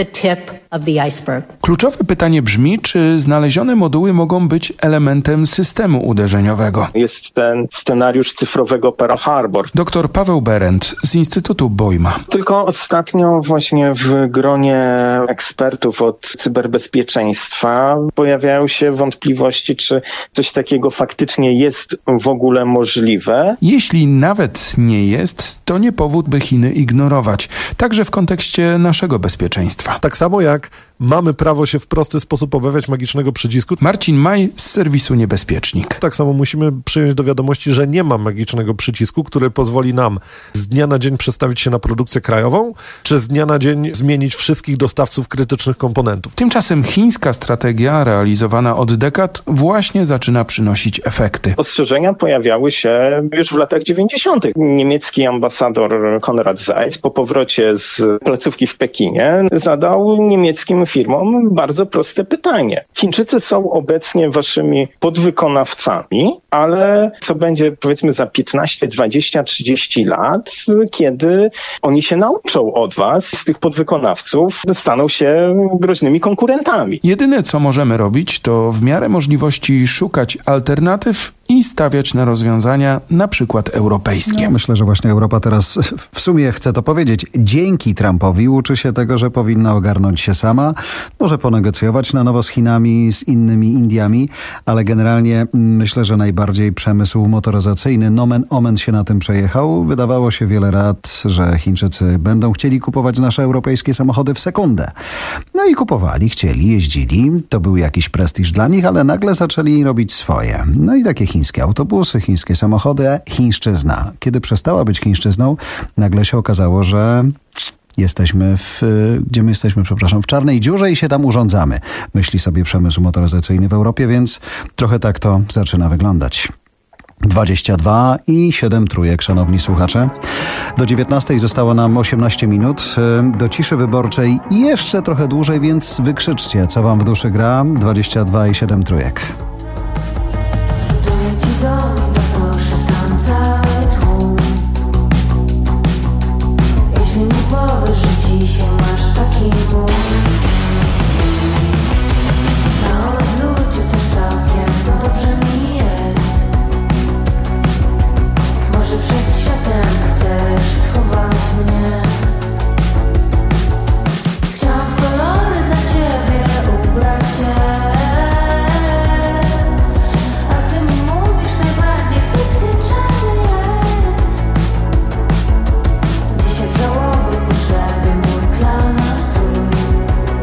Kluczowe pytanie brzmi, czy znalezione moduły mogą być elementem systemu uderzeniowego. Jest ten scenariusz cyfrowego Pearl Harbor. Doktor Paweł Berendt z Instytutu Bojma. Tylko ostatnio właśnie w gronie ekspertów od cyberbezpieczeństwa pojawiają się wątpliwości, czy coś takiego faktycznie jest w ogóle możliwe. Jeśli nawet nie jest, to nie powód, by Chiny ignorować. Także w kontekście naszego bezpieczeństwa. Tak samo jak mamy prawo się w prosty sposób obawiać magicznego przycisku. Marcin Maj z serwisu Niebezpiecznik. Tak samo musimy przyjąć do wiadomości, że nie ma magicznego przycisku, który pozwoli nam z dnia na dzień przestawić się na produkcję krajową, czy z dnia na dzień zmienić wszystkich dostawców krytycznych komponentów. Tymczasem chińska strategia, realizowana od dekad, właśnie zaczyna przynosić efekty. Ostrzeżenia pojawiały się już w latach dziewięćdziesiątych. Niemiecki ambasador Konrad Seitz po powrocie z placówki w Pekinie zadał niemieckim firmom bardzo proste pytanie. Chińczycy są obecnie waszymi podwykonawcami, ale co będzie powiedzmy za piętnaście, dwadzieścia, trzydzieści lat, kiedy oni się nauczą od was, z tych podwykonawców staną się groźnymi konkurentami. Jedyne co możemy robić, to w miarę możliwości szukać alternatyw i stawiać na rozwiązania na przykład europejskie. No, myślę, że właśnie Europa teraz w sumie chce to powiedzieć. Dzięki Trumpowi uczy się tego, że powinna ogarnąć się sama. Może ponegocjować na nowo z Chinami, z innymi Indiami, ale generalnie myślę, że najbardziej przemysł motoryzacyjny nomen omen się na tym przejechał. Wydawało się wiele lat, że Chińczycy będą chcieli kupować nasze europejskie samochody w sekundę. No i kupowali, chcieli, jeździli. To był jakiś prestiż dla nich, ale nagle zaczęli robić swoje. No i takie chińskie autobusy, chińskie samochody, chińszczyzna. Kiedy przestała być chińszczyzną, nagle się okazało, że jesteśmy w, gdzie my jesteśmy, przepraszam, w czarnej dziurze i się tam urządzamy. Myśli sobie przemysł motoryzacyjny w Europie, więc trochę tak to zaczyna wyglądać. dwadzieścia dwa i siedem trójek, szanowni słuchacze. Do dziewiętnastej zostało nam osiemnaście minut. Do ciszy wyborczej jeszcze trochę dłużej, więc wykrzyczcie, co wam w duszy gra. dwadzieścia dwa i siedem trójek. Dzisiaj masz taki ból. Na odludziu też całkiem dobrze mi jest. Może przed światem chcesz schować mnie. Chciałam w kolory dla ciebie ubrać się, a ty mi mówisz najbardziej sexy czarny jest. Dzisiaj w żałobie pogrzebie mój klan nastrój.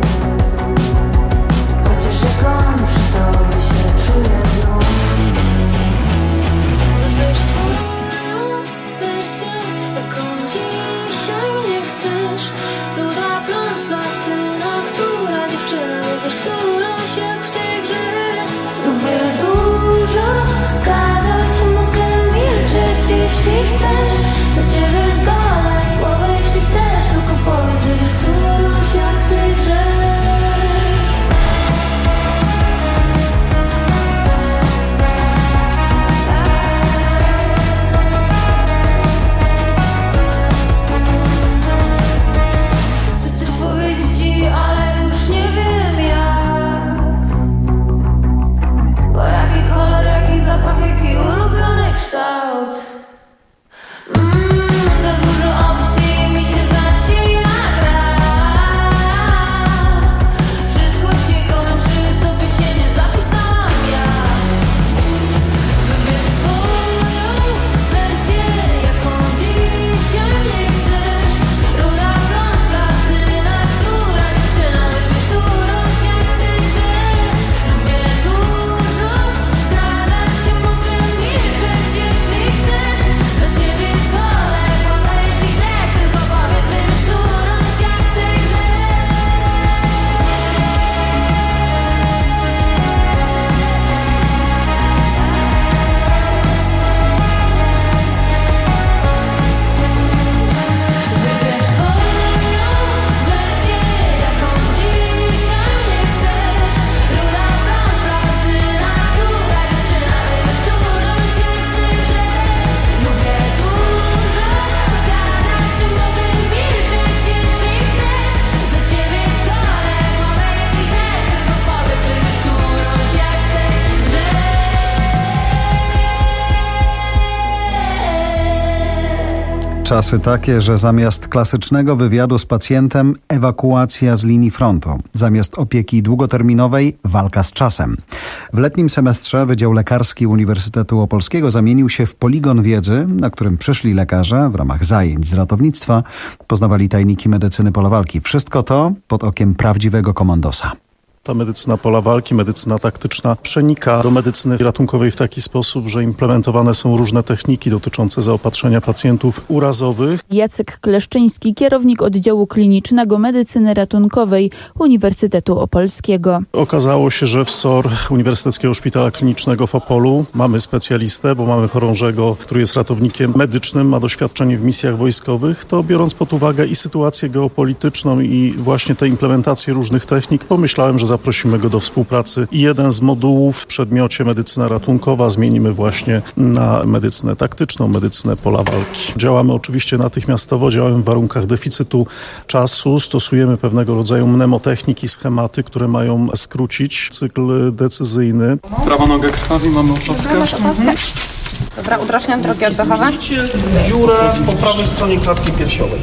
Czasy takie, że zamiast klasycznego wywiadu z pacjentem ewakuacja z linii frontu. Zamiast opieki długoterminowej walka z czasem. W letnim semestrze Wydział Lekarski Uniwersytetu Opolskiego zamienił się w poligon wiedzy, na którym przyszli lekarze w ramach zajęć z ratownictwa poznawali tajniki medycyny pola walki. Wszystko to pod okiem prawdziwego komandosa. Ta medycyna pola walki, medycyna taktyczna przenika do medycyny ratunkowej w taki sposób, że implementowane są różne techniki dotyczące zaopatrzenia pacjentów urazowych. Jacek Kleszczyński, kierownik oddziału klinicznego medycyny ratunkowej Uniwersytetu Opolskiego. Okazało się, że w S O R Uniwersyteckiego Szpitala Klinicznego w Opolu mamy specjalistę, bo mamy chorążego, który jest ratownikiem medycznym, ma doświadczenie w misjach wojskowych. To biorąc pod uwagę i sytuację geopolityczną i właśnie tę implementację różnych technik, pomyślałem, że zaprosimy go do współpracy i jeden z modułów w przedmiocie medycyna ratunkowa zmienimy właśnie na medycynę taktyczną, medycynę pola walki. Działamy oczywiście natychmiastowo, działamy w warunkach deficytu czasu, stosujemy pewnego rodzaju mnemotechniki, schematy, które mają skrócić cykl decyzyjny. Prawa noga krwawi, mamy opaskę. Mhm. Dobra, udrażniam drogi oddechowe. Widzicie dziurę po prawej stronie klatki piersiowej.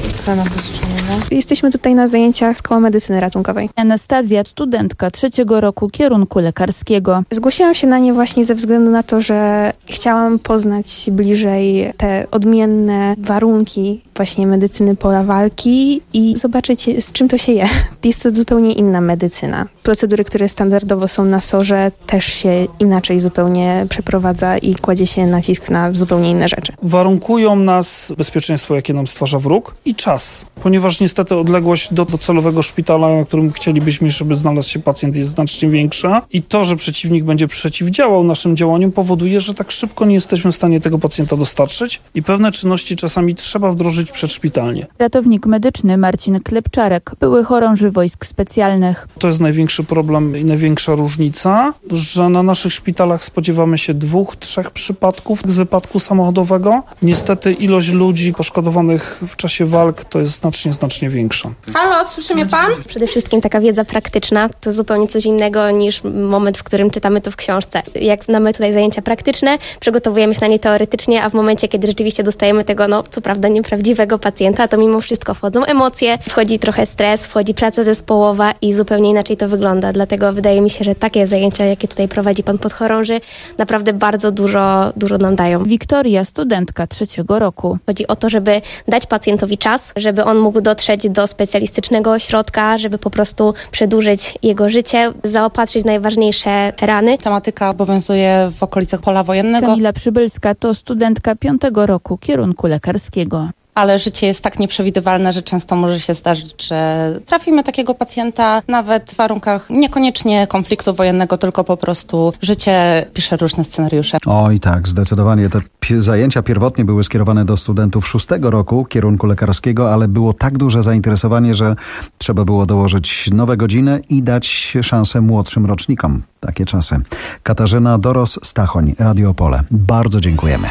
Jesteśmy tutaj na zajęciach Szkoły Medycyny Ratunkowej. Anastazja, studentka trzeciego roku kierunku lekarskiego. Zgłosiłam się na nie właśnie ze względu na to, że chciałam poznać bliżej te odmienne warunki właśnie medycyny pola walki i zobaczyć, z czym to się je. Jest to zupełnie inna medycyna. Procedury, które standardowo są na S O R-ze, też się inaczej zupełnie przeprowadza i kładzie się nacisk na zupełnie inne rzeczy. Warunkują nas bezpieczeństwo, jakie nam stwarza wróg i czas, ponieważ niestety odległość do docelowego szpitala, na którym chcielibyśmy, żeby znalazł się pacjent, jest znacznie większa i to, że przeciwnik będzie przeciwdziałał naszym działaniom, powoduje, że tak szybko nie jesteśmy w stanie tego pacjenta dostarczyć i pewne czynności czasami trzeba wdrożyć przedszpitalnie. Ratownik medyczny Marcin Klepczarek, były chorąży wojsk specjalnych. To jest największy problem i największa różnica, że na naszych szpitalach spodziewamy się dwóch, trzech przypadków z wypadku samochodowego. Niestety ilość ludzi poszkodowanych w czasie walk to jest znacznie, znacznie większa. Halo, słyszy mnie pan? Przede wszystkim taka wiedza praktyczna to zupełnie coś innego niż moment, w którym czytamy to w książce. Jak mamy tutaj zajęcia praktyczne, przygotowujemy się na nie teoretycznie, a w momencie, kiedy rzeczywiście dostajemy tego, no co prawda nieprawdziwego pacjenta, to mimo wszystko wchodzą emocje, wchodzi trochę stres, wchodzi praca zespołowa i zupełnie inaczej to wygląda. Dlatego wydaje mi się, że takie zajęcia, jakie tutaj prowadzi pan podchorąży, naprawdę bardzo dużo, dużo nam dają. Wiktoria, studentka trzeciego roku. Chodzi o to, żeby dać pacjentowi czas, żeby on mógł dotrzeć do specjalistycznego ośrodka, żeby po prostu przedłużyć jego życie, zaopatrzyć najważniejsze rany. Tematyka obowiązuje w okolicach pola wojennego. Kamila Przybylska to studentka piątego roku kierunku lekarskiego. Ale życie jest tak nieprzewidywalne, że często może się zdarzyć, że trafimy takiego pacjenta nawet w warunkach niekoniecznie konfliktu wojennego, tylko po prostu życie pisze różne scenariusze. Oj tak, zdecydowanie. Te p- zajęcia pierwotnie były skierowane do studentów szóstego roku kierunku lekarskiego, ale było tak duże zainteresowanie, że trzeba było dołożyć nowe godziny i dać szansę młodszym rocznikom. Takie czasy. Katarzyna Doros-Stachoń, Radio Opole. Bardzo dziękujemy.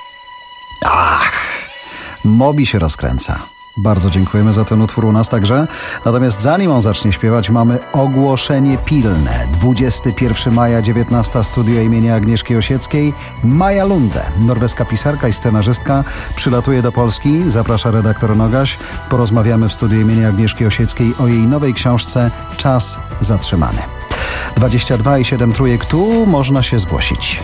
Ach! Mobi się rozkręca. Bardzo dziękujemy za ten utwór u nas także. Natomiast zanim on zacznie śpiewać, mamy ogłoszenie pilne. dwudziestego pierwszego maja, dziewiętnasta, studio imienia Agnieszki Osieckiej. Maja Lunde, norweska pisarka i scenarzystka, przylatuje do Polski. Zaprasza redaktor Nogaś. Porozmawiamy w studiu imienia Agnieszki Osieckiej o jej nowej książce Czas zatrzymany. dwadzieścia dwa i siedem trójek, tu można się zgłosić.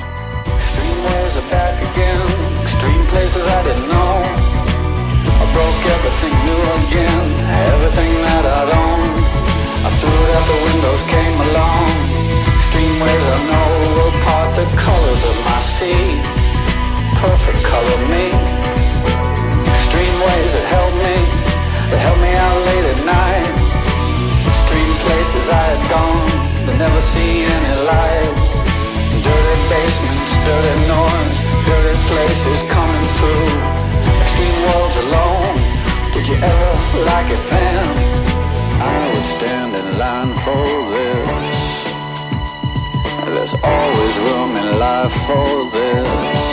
Broke everything new again, everything that I'd owned. I threw it out the windows, came along. Stream waves I know will part the colors of my sea. Perfect color me. Stream waves that help me, that help me out late at night. Stream places I had gone, but never see any light. Dirty basements, dirty noise, dirty places coming through. Extreme worlds alone, did you ever like it then? I would stand in line for this. There's always room in life for this.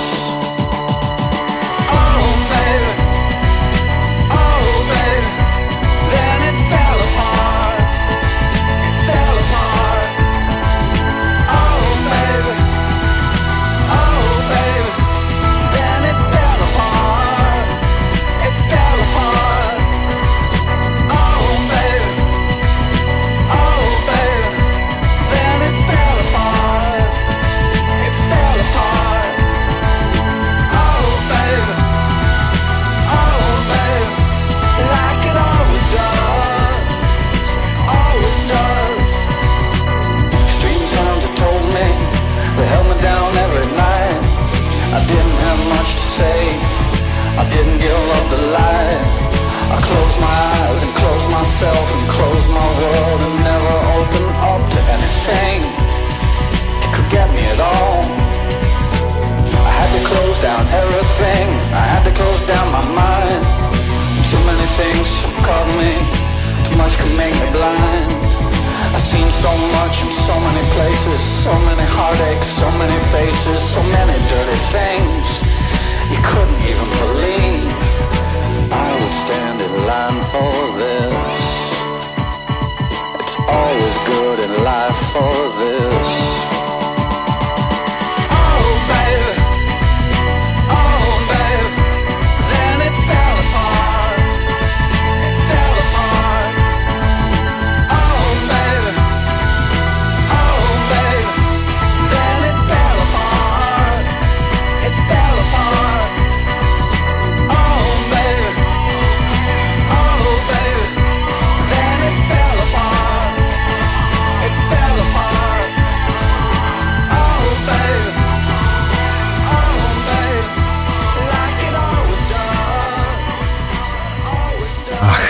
Oh baby, oh baby, then it fell apart, it fell apart. Oh baby, oh baby, then it fell apart.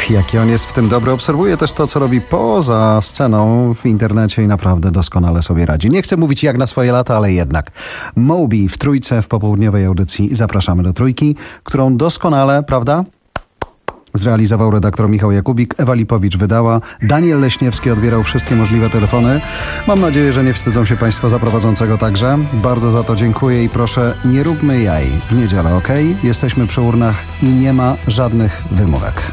Jaki on jest w tym dobry. Obserwuję też to, co robi poza sceną w internecie i naprawdę doskonale sobie radzi. Nie chcę mówić jak na swoje lata, ale jednak. Moby w Trójce w popołudniowej audycji Zapraszamy do Trójki, którą doskonale, prawda? Zrealizował redaktor Michał Jakubik, Ewa Lipowicz wydała, Daniel Leśniewski odbierał wszystkie możliwe telefony. Mam nadzieję, że nie wstydzą się Państwo za prowadzącego także. Bardzo za to dziękuję i proszę, nie róbmy jaj. W niedzielę, ok? Jesteśmy przy urnach i nie ma żadnych wymówek.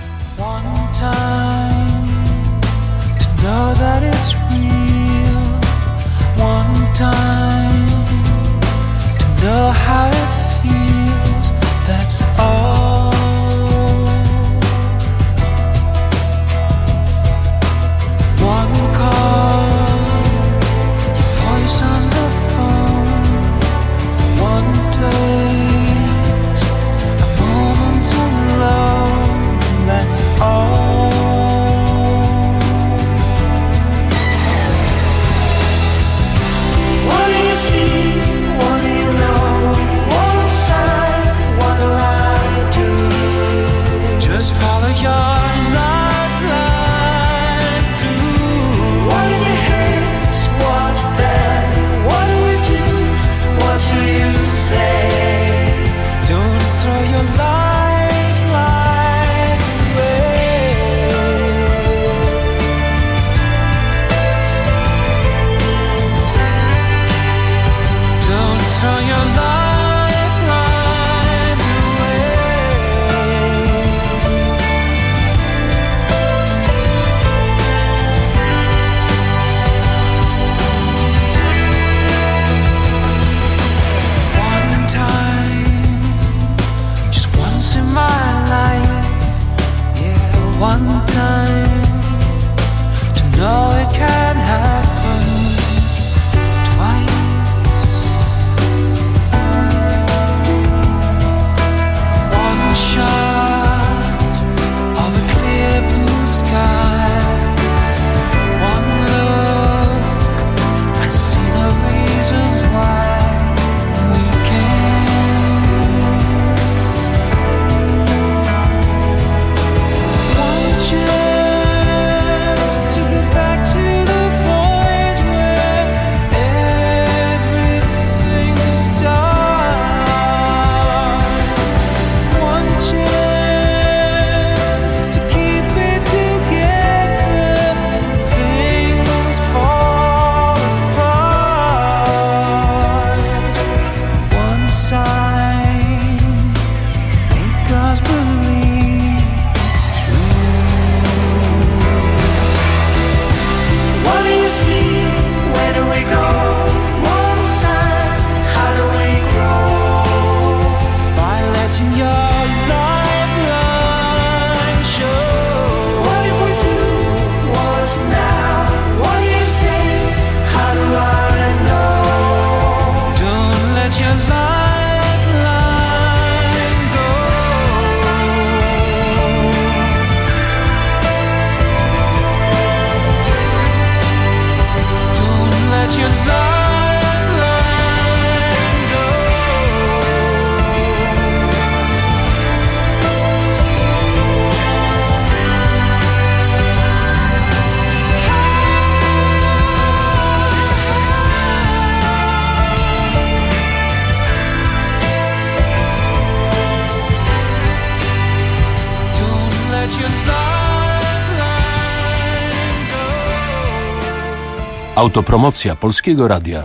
Autopromocja Polskiego Radia.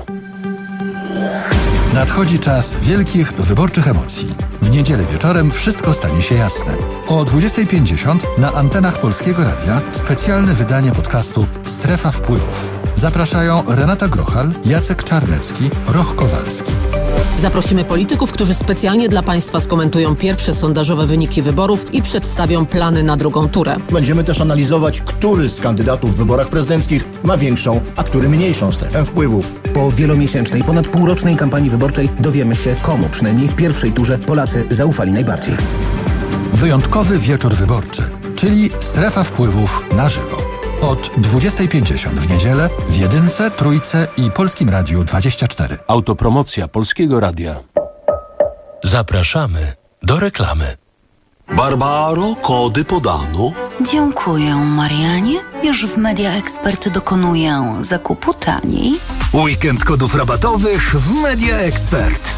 Nadchodzi czas wielkich wyborczych emocji. W niedzielę wieczorem wszystko stanie się jasne. O dwudziestej pięćdziesiąt na antenach Polskiego Radia specjalne wydanie podcastu Strefa Wpływów. Zapraszają Renata Grochal, Jacek Czarnecki, Roch Kowalski. Zaprosimy polityków, którzy specjalnie dla Państwa skomentują pierwsze sondażowe wyniki wyborów i przedstawią plany na drugą turę. Będziemy też analizować, który z kandydatów w wyborach prezydenckich ma większą, a który mniejszą strefę wpływów. Po wielomiesięcznej, ponad półrocznej kampanii wyborczej dowiemy się, komu przynajmniej w pierwszej turze Polacy zaufali najbardziej. Wyjątkowy wieczór wyborczy, czyli Strefa Wpływów na żywo. Od dwudziestej pięćdziesiąt w niedzielę w Jedynce, Trójce i Polskim Radiu dwadzieścia cztery. Autopromocja Polskiego Radia. Zapraszamy do reklamy. Barbaro, kody podano. Dziękuję, Marianie. Już w Media Expert dokonuję zakupu taniej. Weekend kodów rabatowych w Media Expert.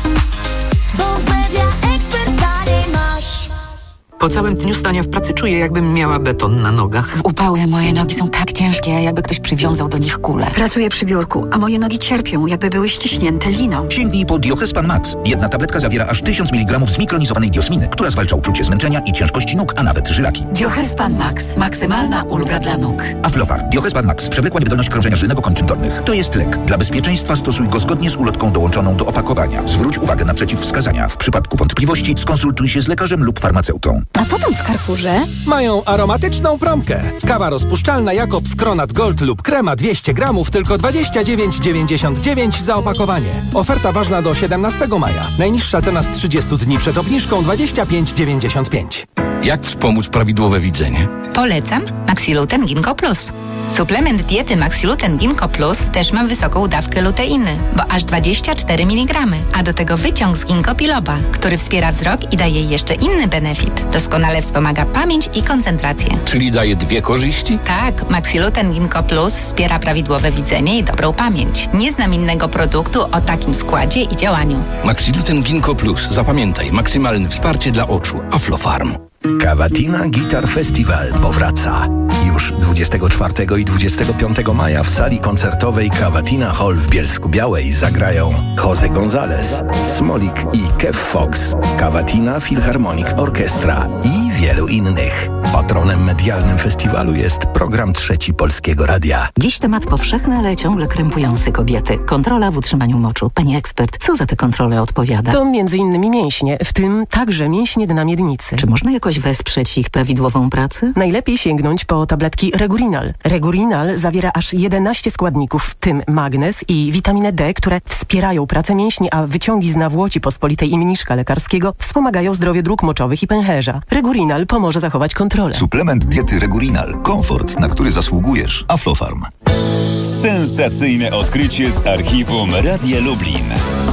Bo w Media Expert taniej masz. Po całym dniu stania w pracy czuję, jakbym miała beton na nogach. W upały moje nogi są tak ciężkie, jakby ktoś przywiązał do nich kulę. Pracuję przy biurku, a moje nogi cierpią, jakby były ściśnięte liną. Sięgnij po Diochespan Max. Jedna tabletka zawiera aż tysiąc miligramów zmikronizowanej diosminy, która zwalcza uczucie zmęczenia i ciężkości nóg, a nawet żylaki. Diochespan Max. Maksymalna ulga dla nóg. Aflofar. Diochespan Max. Przewlekła niewydolność krążenia żylnego kończyn dolnych. To jest lek. Dla bezpieczeństwa stosuj go zgodnie z ulotką dołączoną do opakowania. Zwróć uwagę na przeciwwskazania. W przypadku wątpliwości skonsultuj się z lekarzem lub farmaceutą. A potem w Carrefourze mają aromatyczną promkę. Kawa rozpuszczalna Jakobs Kronat Gold lub krema dwieście gramów, tylko dwadzieścia dziewięć dziewięćdziesiąt dziewięć za opakowanie. Oferta ważna do siedemnastego maja. Najniższa cena z trzydziestu dni przed obniżką dwadzieścia pięć dziewięćdziesiąt pięć. Jak wspomóc prawidłowe widzenie? Polecam Maxiluten Ginkgo Plus. Suplement diety Maxiluten Ginkgo Plus też ma wysoką dawkę luteiny, bo aż dwadzieścia cztery miligramy, a do tego wyciąg z ginkgo biloba, który wspiera wzrok i daje jeszcze inny benefit. Doskonale wspomaga pamięć i koncentrację. Czyli daje dwie korzyści? Tak, Maxiluten Ginkgo Plus wspiera prawidłowe widzenie i dobrą pamięć. Nie znam innego produktu o takim składzie i działaniu. Maxiluten Ginkgo Plus. Zapamiętaj, maksymalne wsparcie dla oczu. Aflofarm. Cavatina Guitar Festival powraca. Już dwudziestego czwartego i dwudziestego piątego maja w sali koncertowej Cavatina Hall w Bielsku-Białej zagrają Jose González, Smolik i Kev Fox, Cavatina Philharmonic Orchestra i wielu innych. Patronem medialnym festiwalu jest program Trzeci Polskiego Radia. Dziś temat powszechny, ale ciągle krępujący kobiety. Kontrola w utrzymaniu moczu. Pani ekspert, co za te kontrole odpowiada? To między innymi mięśnie, w tym także mięśnie dna miednicy. Czy można jakoś wesprzeć ich prawidłową pracę? Najlepiej sięgnąć po tabletki Regurinal. Regurinal zawiera aż jedenaście składników, w tym magnez i witaminę D, które wspierają pracę mięśni, a wyciągi z nawłoci pospolitej i mniszka lekarskiego wspomagają zdrowie dróg moczowych i pęcherza. Regurinal pomoże zachować kontrolę. Suplement diety Regurinal. Komfort, na który zasługujesz. Aflofarm. Sensacyjne odkrycie z archiwum Radia Lublin.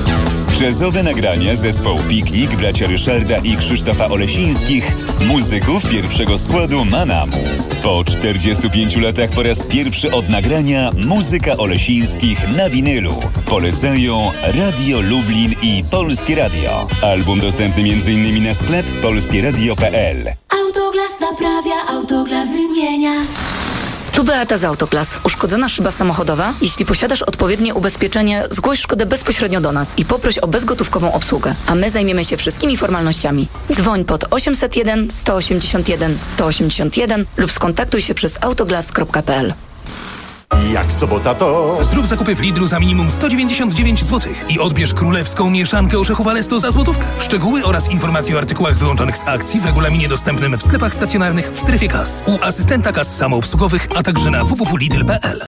Jazzowe nagrania zespołu Piknik, bracia Ryszarda i Krzysztofa Olesińskich, muzyków pierwszego składu Manamu. Po czterdziestu pięciu latach po raz pierwszy od nagrania muzyka Olesińskich na winylu. Polecają Radio Lublin i Polskie Radio. Album dostępny między innymi na sklep polskieradio kropka p l. Autoglas naprawia, Autoglas wymienia. Tu Beata z Autoglas. Uszkodzona szyba samochodowa? Jeśli posiadasz odpowiednie ubezpieczenie, zgłoś szkodę bezpośrednio do nas i poproś o bezgotówkową obsługę, a my zajmiemy się wszystkimi formalnościami. Dzwoń pod osiemset jeden sto osiemdziesiąt jeden sto osiemdziesiąt jeden lub skontaktuj się przez autoglas kropka p l. Jak sobota to... Zrób zakupy w Lidlu za minimum sto dziewięćdziesiąt dziewięć złotych i odbierz królewską mieszankę orzechów Alesto za złotówkę. Szczegóły oraz informacje o artykułach wyłączonych z akcji w regulaminie dostępnym w sklepach stacjonarnych w strefie kas, u asystenta kas samoobsługowych, a także na w w w kropka lidl kropka p l.